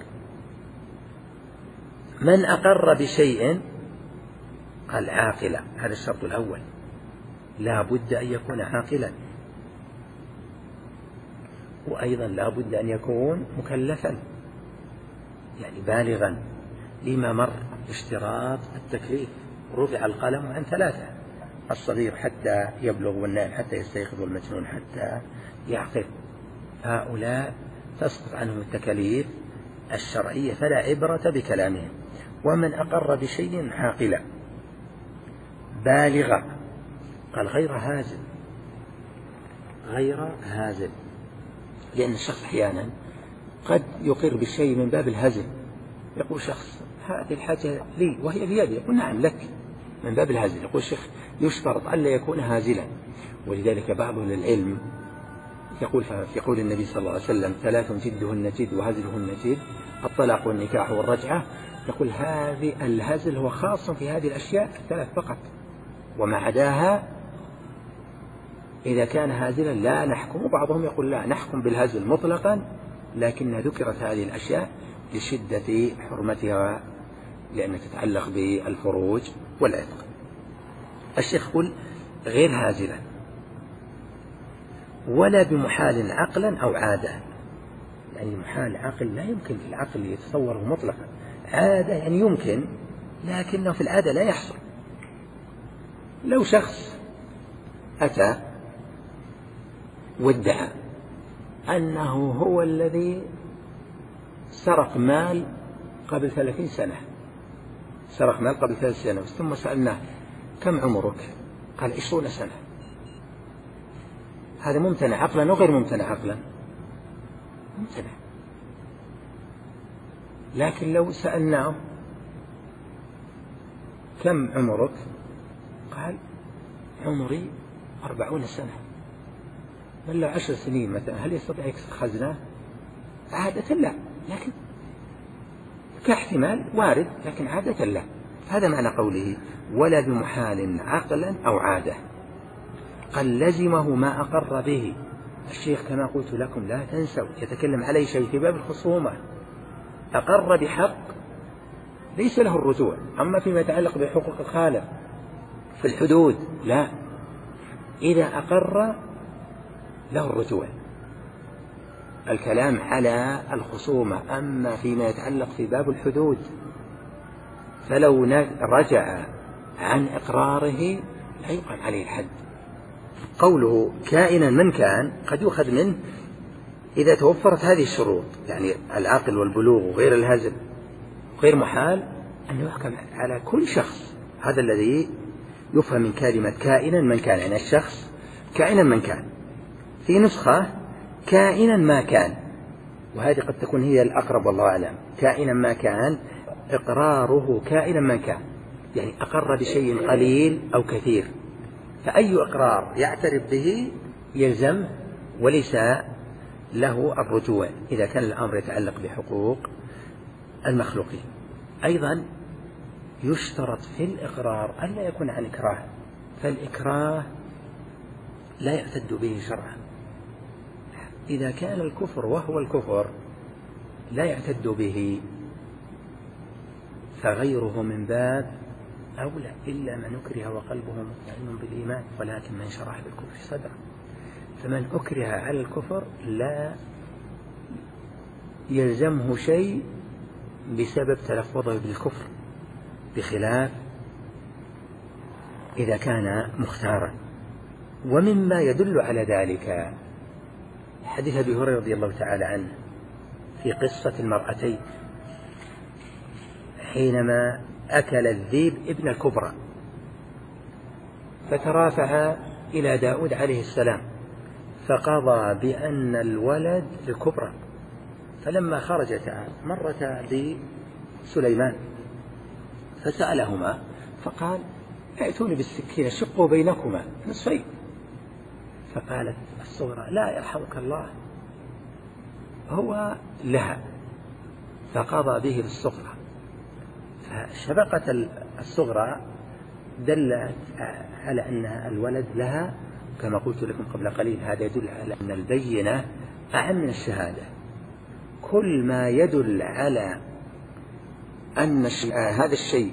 من أقر بشيء قال عاقلا، هذا الشرط الأول، لا بد أن يكون عاقلا، وأيضا لا بد أن يكون مكلفا يعني بالغا، لما مر اشتراط التكليف. رفع القلم عن ثلاثة: الصغير حتى يبلغ، والنائم حتى يستيقظ، والمجنون حتى يعقل. هؤلاء تسقط عنهم التكاليف الشرعية فلا عبرة بكلامهم. ومن أقر بشيء عاقلا بالغا، قال غير هازل، غير هازل، لأن الشخص أحيانا قد يقر بالشيء من باب الهزل. يقول شخص هذه الحاجة لي وهي بيدي، يقول نعم لك، من باب الهزل. يقول الشيخ يشترط ألا يكون هازلا. ولذلك بعض العلم يقول في قول النبي صلى الله عليه وسلم ثلاث جدهن جد وهزلهن جد: الطلاق والنكاح والرجعة. يقول هذه الهزل هو خاص في هذه الأشياء الثلاث فقط، وما عداها إذا كان هازلا لا نحكم. وبعضهم يقول لا نحكم بالهزل مطلقا، لكن ذكرت هذه الأشياء لشدة حرمتها لأنها تتعلق بالفروج والعتق. الشيخ يقول غير هازلا، ولا بمحال عقلا أو عادة. يعني محال عقل لا يمكن في العقل يتصوره مطلقا، عادة يعني يمكن لكنه في العادة لا يحصل. لو شخص أتى وادعى أنه هو الذي سرق مال قبل ثلاثين سنة، سرق مال قبل ثلاثين سنة، ثم سألناه كم عمرك؟ قال عشرون سنة. هذا ممتنع عقلا وغير ممتنع عقلا؟ ممتنع. لكن لو سألناه كم عمرك؟ قال عمري أربعون سنة، من له عشر سنين مثلا هل يستطيع يكسر خزنة؟ عادة لا، لكن كاحتمال وارد، لكن عادة لا. هذا معنى قوله ولا بمحال عقلا أو عادة. قال لزمه ما أقر به. الشيخ كما قلت لكم لا تنسوا يتكلم عليه شيء في باب الخصومة، أقر بحق ليس له الرجوع. أما فيما يتعلق بحقوق الخالق في الحدود لا، إذا أقر له الرجوع. الكلام على الخصومة. أما فيما يتعلق في باب الحدود فلو رجع عن إقراره لا يقام عليه الحد. قوله كائنا من كان قد يؤخذ منه إذا توفرت هذه الشروط، يعني العقل والبلوغ وغير الهزل غير محال أن يحكم على كل شخص. هذا الذي يفهم من كلمة كائنا من كان، يعني الشخص كائنا من كان. في نسخة كائنا ما كان، وهذه قد تكون هي الأقرب والله أعلم. كائنا ما كان إقراره كائنا من كان، يعني أقر بشيء قليل أو كثير، فأي إقرار يعترف به يلزم وليس له الرجوع إذا كان الأمر يتعلق بحقوق المخلوقين. أيضا يشترط في الإقرار أن لا يكون عن إكراه، فالإكراه لا يعتد به شرعا. إذا كان الكفر وهو الكفر لا يعتد به فغيره من باب أولى، إلا من أكره وقلبه مطمئن بالإيمان ولكن من شرح بالكفر صدره. فمن أكره على الكفر لا يلزمه شيء بسبب تلفظه بالكفر، بخلاف إذا كان مختارا. ومما يدل على ذلك حديث أبي هريرة رضي الله تعالى عنه في قصة المرأتين حينما أكل الذئب ابن الكبرى فترافع إلى داود عليه السلام فقضى بأن الولد الكبرى، فلما خرجتا مرتا بسليمان فسألهما فقال ائتوني بالسكين شقوا بينكما نصفين. فقالت الصغرى لا يرحمك الله هو لها، فقضى به بالصغرى. فشبقة الصغرى دلت على أن الولد لها، كما قلت لكم قبل قليل هذا يدل على أن البينة أعم من الشهادة. كل ما يدل على أن هذا الشيء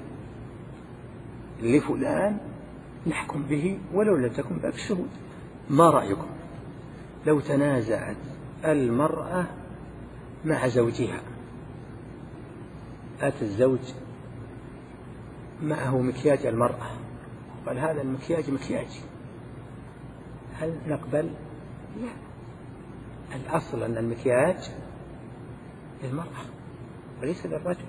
لفلان نحكم به ولو لم تكن باب الشهود. ما رأيكم لو تنازعت المرأة مع زوجها، أتى الزوج معه مكياج المرأة قال هذا المكياج مكياجي، هل نقبل؟ لا، الأصل أن المكياج للمرأة وليس للرجل.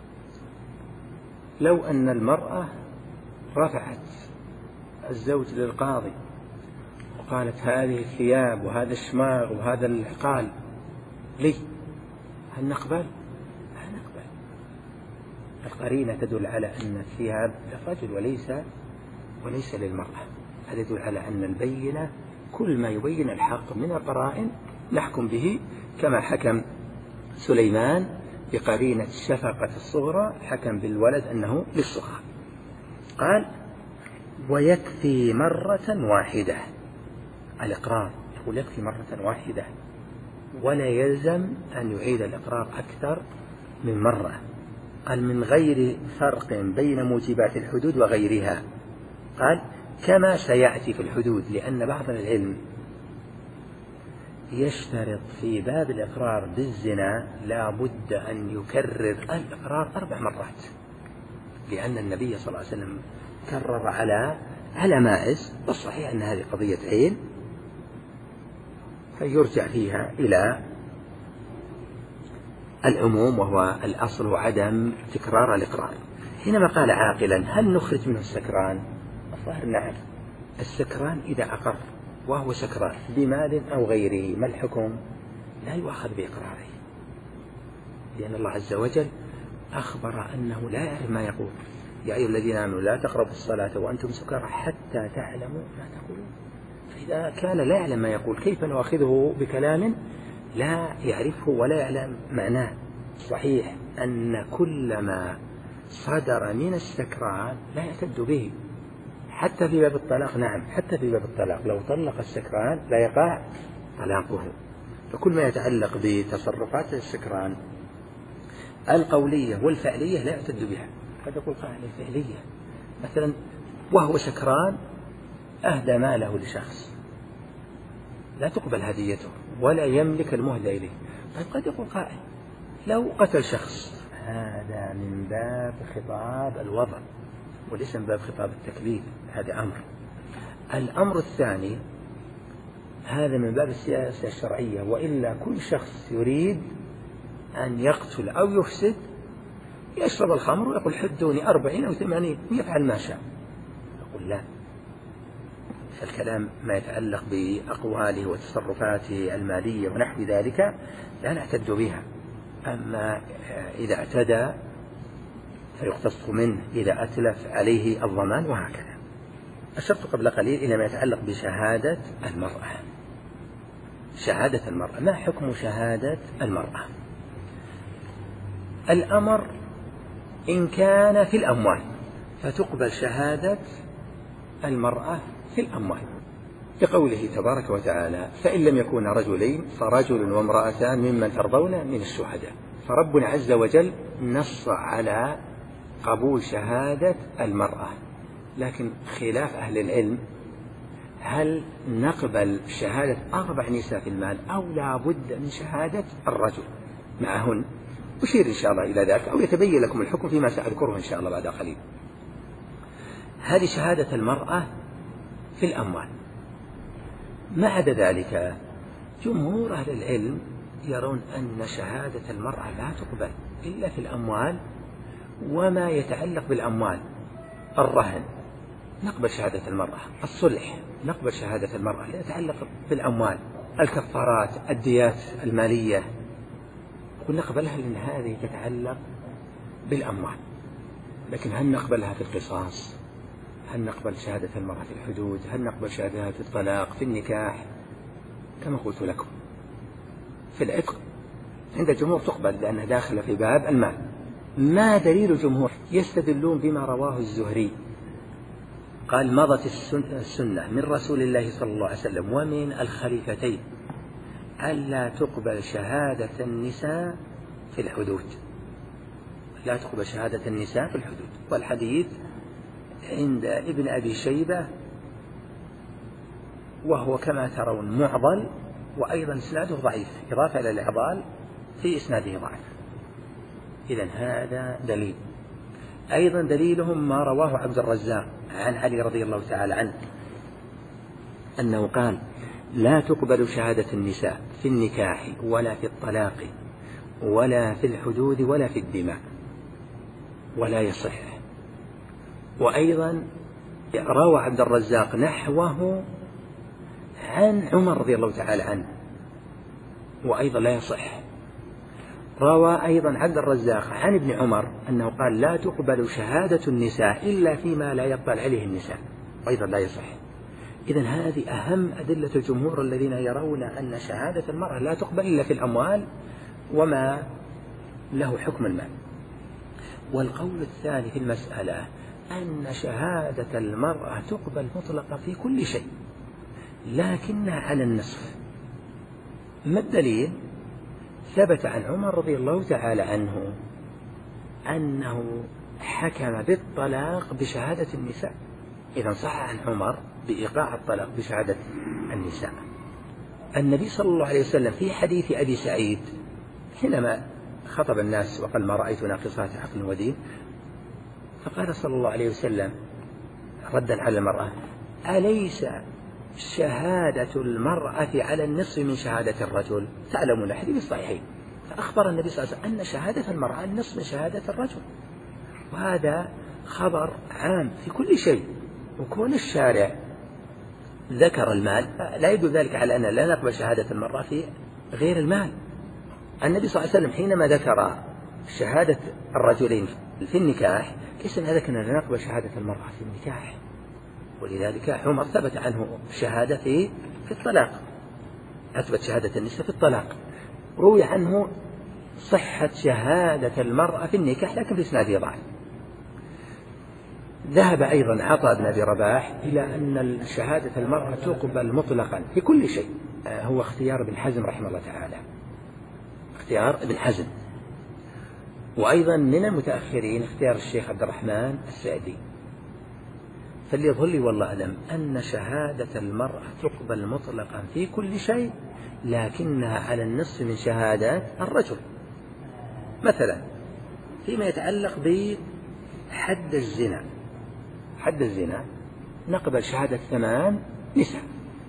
لو أن المرأة رفعت الزوج للقاضي وقالت هذه الثياب وهذا الشماغ وهذا العقال لي، هل نقبل؟ لا نقبل. القرينة تدل على أن الثياب للرجل وليس وليس للمرأة. هذا يدل على أن البينة كل ما يبين الحق من القرائن نحكم به، كما حكم سليمان بقرينة شفقة الصغرى حكم بالولد أنه للصغرى. قال ويكفي مرة واحدة. الإقرار يقول يكفي مرة واحدة ولا يلزم أن يعيد الإقرار أكثر من مرة. قال من غير فرق بين موجبات الحدود وغيرها. قال كما سيأتي في الحدود، لأن بعض العلم يشترط في باب الإقرار بالزنا لا بد أن يكرر الإقرار أربع مرات، لأن النبي صلى الله عليه وسلم كرر على على ماعز، والصحيح أن هذه قضية عين فيرجع فيها إلى العموم وهو الأصل عدم تكرار الإقرار. حينما قال عاقلا هل نخرج منه السكران؟ الظاهر نعم. السكران إذا أقر وهو سكران بمال أو غيره ما الحكم؟ لا يؤخذ بإقراره، لأن الله عز وجل أخبر أنه لا يعرف ما يقول. يا أيها الذين آمنوا لا تقربوا الصلاة وأنتم سكارى حتى تعلموا ما تقولون. فإذا كان لا يعلم ما يقول كيف نؤاخذه بكلام لا يعرفه ولا يعلم معناه؟ صحيح أن كل ما صدر من السكران لا يعتد به، حتى في باب الطلاق. نعم، حتى في باب الطلاق لو طلق السكران لا يقع طلاقه. فكل ما يتعلق بتصرفات السكران القولية والفعلية لا يعتد بها. قد يقول قائل الفعلية مثلا وهو سكران أهدى ماله لشخص لا تقبل هديته ولا يملك المهدى إليه. طيب قد يقول قائل لو قتل شخص، هذا من باب خطاب الوضع وليس من باب خطاب التكليف، هذا أمر. الأمر الثاني هذا من باب السياسة الشرعية، وإلا كل شخص يريد أن يقتل أو يفسد يشرب الخمر ويقول حدوني أربعين أو ثمانين ويفعل ما شاء. يقول لا، فالكلام ما يتعلق بأقواله وتصرفاته المالية ونحو ذلك لا نعتد بها. أما إذا اعتدى فيقتص منه، إذا أتلف عليه الضمان، وهكذا. أشرت قبل قليل إلى ما يتعلق بشهادة المرأة. شهادة المرأة، ما حكم شهادة المرأة؟ الأمر إن كان في الأموال فتقبل شهادة المرأة في الأموال، بقوله تبارك وتعالى فإن لم يكونا رجلين فرجل وامرأتان ممن ترضون من الشهداء. فربنا عز وجل نص على قبول شهادة المرأة، لكن خلاف أهل العلم هل نقبل شهادة أربع نساء في المال أو لا بد من شهادة الرجل معهن؟ أشير إن شاء الله إلى ذلك أو يتبين لكم الحكم فيما سأذكره إن شاء الله بعد قليل. هذه شهادة المرأة في الأموال. ما عدا ذلك جمهور أهل العلم يرون أن شهادة المرأة لا تقبل إلا في الأموال وما يتعلق بالأموال. الرهن نقبل شهادة المرأة، الصلح نقبل شهادة المرأة لا يتعلق بالأموال، الكفارات، الديات المالية نقبلها لأن هذه تتعلق بالأموال. لكن هل نقبلها في القصاص؟ هل نقبل شهادة المرأة في الحدود؟ هل نقبل شهادة الطلاق في النكاح؟ كما قلت لكم في العتق عند الجمهور تقبل لأنها داخلة في باب المال. ما دليل الجمهور؟ يستدلون بما رواه الزهري قال مضت السنة من رسول الله صلى الله عليه وسلم ومن الخليفتين ألا تقبل شهادة النساء في الحدود، لا تقبل شهادة النساء في الحدود. والحديث عند ابن أبي شيبة وهو كما ترون معضل، وأيضا إسناده ضعيف إضافة إلى الإعضال في إسناده ضعف. إذن هذا دليل. أيضا دليلهم ما رواه عبد الرزاق عن علي رضي الله تعالى عنه أنه قال لا تقبل شهادة النساء في النكاح ولا في الطلاق ولا في الحدود ولا في الدماء ولا يصح. وأيضا روى عبد الرزاق نحوه عن عمر رضي الله تعالى عنه وأيضا لا يصح. روى أيضا عبد الرزاق عن ابن عمر أنه قال لا تقبل شهادة النساء إلا فيما لا يطلع عليه النساء، أيضا لا يصح. إذن هذه أهم أدلة الجمهور الذين يرون أن شهادة المرأة لا تقبل إلا في الأموال وما له حكم المال. والقول الثاني في المسألة أن شهادة المرأة تقبل مطلقة في كل شيء لكنها على النصف. ما الدليل؟ ثبت عن عمر رضي الله تعالى عنه أنه حكم بالطلاق بشهادة النساء. إذن صح عن عمر بإيقاع الطلاق بشهادة النساء. النبي صلى الله عليه وسلم في حديث أبي سعيد حينما خطب الناس وقال ما رأيت ناقصات عقل ودين، فقال صلى الله عليه وسلم ردا على المرأة أليس شهادة المرأة على النصف من شهادة الرجل؟ تعلمون الحديث الصحيحين. فأخبر النبي صلى الله عليه وسلم أن شهادة المرأة على النصف من شهادة الرجل، وهذا خبر عام في كل شيء. وكون الشارع ذكر المال لا يدل ذلك على أن لا نقبل شهادة المرأة في غير المال. النبي صلى الله عليه وسلم حينما ذكر شهادة الرجلين في النكاح ليس معنى ذلك أننا نقبل شهادة المرأة في النكاح، ولذلك عمر ثبت عنه شهادة في في الطلاق، أثبت شهادة النساء في الطلاق. روي عنه صحة شهادة المرأة في النكاح لكن في إسناده ضعف. ذهب أيضا عطاء بن أبي رباح إلى أن شهادة المرأة تقبل مطلقا في كل شيء، هو اختيار ابن حزم رحمه الله تعالى، اختيار ابن حزم. وأيضا من المتأخرين اختيار الشيخ عبد الرحمن السعدي. فاللي يظهر لي والله أعلم أن شهادة المرأة تقبل مطلقا في كل شيء، لكنها على النصف من شهادات الرجل. مثلا فيما يتعلق بحد الزنا، حد الزنا نقبل شهادة ثمان نساء،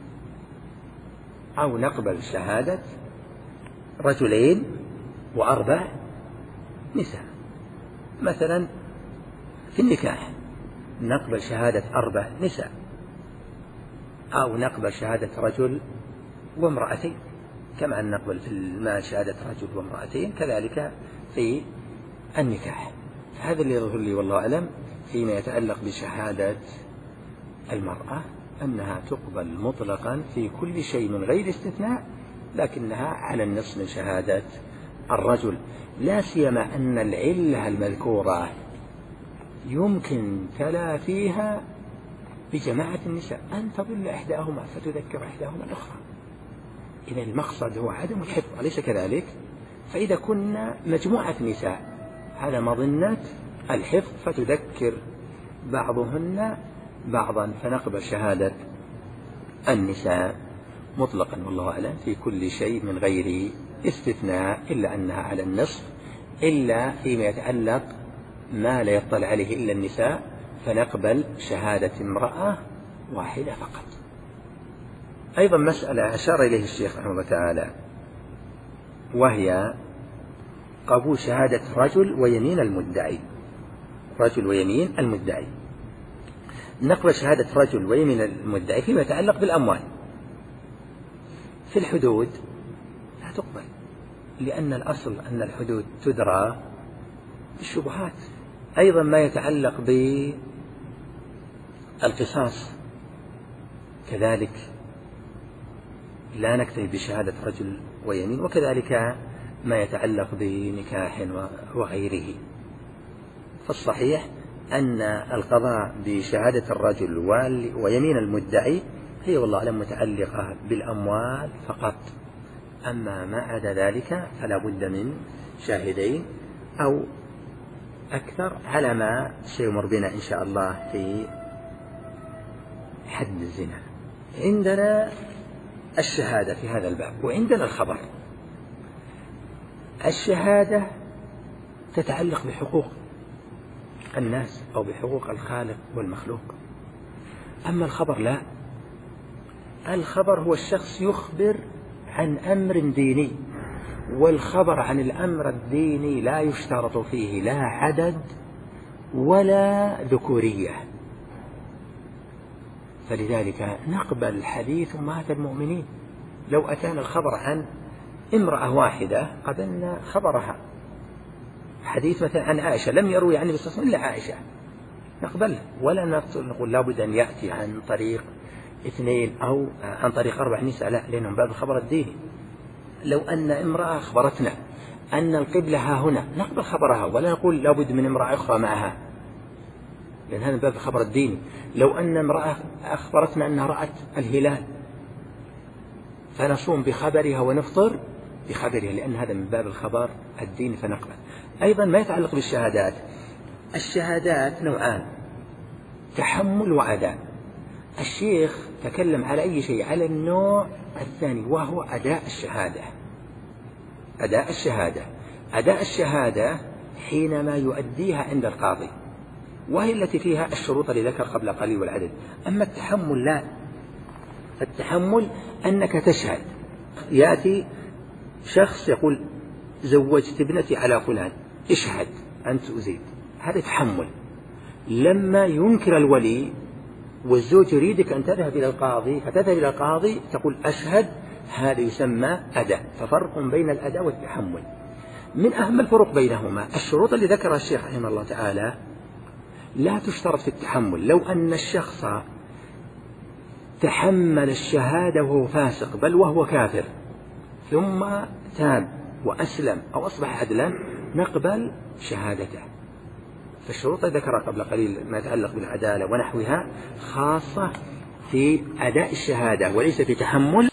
أو نقبل شهادة رجلين وأربع نساء. مثلا في النكاح نقبل شهادة أربع نساء، أو نقبل شهادة رجل وامرأتين، كما أن نقبل في المال شهادة رجل وامرأتين كذلك في النكاح. هذا اللي يظهر لي والله أعلم فيما يتعلق بشهادة المرأة أنها تقبل مطلقا في كل شيء من غير استثناء، لكنها على النصف من شهادة الرجل، لا سيما أن العلة المذكورة يمكن تلافيها بجماعة النساء، أن تضل إحداهما فتذكر إحداهما الأخرى. إذا المقصد هو عدم الحفظ، أليس كذلك؟ فإذا كنا مجموعة نساء على مظنة الحفظ فتذكر بعضهن بعضا، فنقبل شهادة النساء مطلقا والله أعلم في كل شيء من غير استثناء، إلا أنها على النصف، إلا فيما يتعلق ما لا يطلع عليه إلا النساء فنقبل شهادة امرأة واحدة فقط. أيضا مسألة أشار إليه الشيخ رحمه الله تعالى، وهي قبول شهادة رجل ويمين المدعي، رجل ويمين المدعي. نقبل شهادة رجل ويمين المدعي فيما يتعلق بالأموال. في الحدود لا تقبل، لأن الأصل أن الحدود تدرى بالشبهات. أيضا ما يتعلق بالقصاص كذلك لا نكتفي بشهادة رجل ويمين، وكذلك ما يتعلق بنكاح وغيره. فالصحيح أن القضاء بشهادة الرجل ويمين المدعي هي والله أعلم متعلقة بالأموال فقط، أما ما عدا ذلك فلا بد من شاهدين أو أكثر، على ما سيمر بنا إن شاء الله في حد الزنا. عندنا الشهادة في هذا الباب، وعندنا الخبر. الشهادة تتعلق بحقوق الناس أو بحقوق الخالق والمخلوق، أما الخبر لا. الخبر هو الشخص يخبر عن أمر ديني، والخبر عن الأمر الديني لا يشترط فيه لا عدد ولا ذكورية، فلذلك نقبل حديث أمهات المؤمنين. لو أتانا الخبر عن امرأة واحدة قبلنا خبرها، حديث مثلا عن عائشة لم يروي عن النبي صلى الله عليه وسلم إلا عائشة نقبله، ولا نقول لابد أن يأتي عن طريق اثنين أو عن طريق أربع نساء، لا، لأنهم باب الخبر الديني. لو أن امرأة أخبرتنا أن القبلة ها هنا نقبل خبرها، ولا نقول لابد من امرأة أخرى معها، لأن هذا باب الخبر الديني. لو أن امرأة أخبرتنا أنها رأت الهلال فنصوم بخبرها ونفطر بخبرها، لأن هذا من باب الخبر الديني فنقبل. أيضا ما يتعلق بالشهادات، الشهادات نوعان، تحمل وأداء. الشيخ تكلم على أي شيء؟ على النوع الثاني، وهو أداء الشهادة. أداء الشهادة أداء الشهادة حينما يؤديها عند القاضي، وهي التي فيها الشروط اللي ذكر قبل قليل والعدد. أما التحمل لا، التحمل أنك تشهد، يأتي شخص يقول زوجت ابنتي على فلان، اشهد أنت أزيد، هذا تحمل. لما ينكر الولي والزوج يريدك أن تذهب إلى القاضي فتذهب إلى القاضي تقول أشهد، هذا يسمى أداء. ففرق بين الأداء والتحمل. من أهم الفروق بينهما الشروط اللي ذكرها الشيخ رحمه الله تعالى لا تشترط في التحمل. لو أن الشخص تحمل الشهادة وهو فاسق بل وهو كافر ثم تاب وأسلم أو أصبح عدلا نقبل شهادته. فالشروط التي ذكرها قبل قليل ما يتعلق بالعدالة ونحوها خاصة في أداء الشهادة وليس في تحمل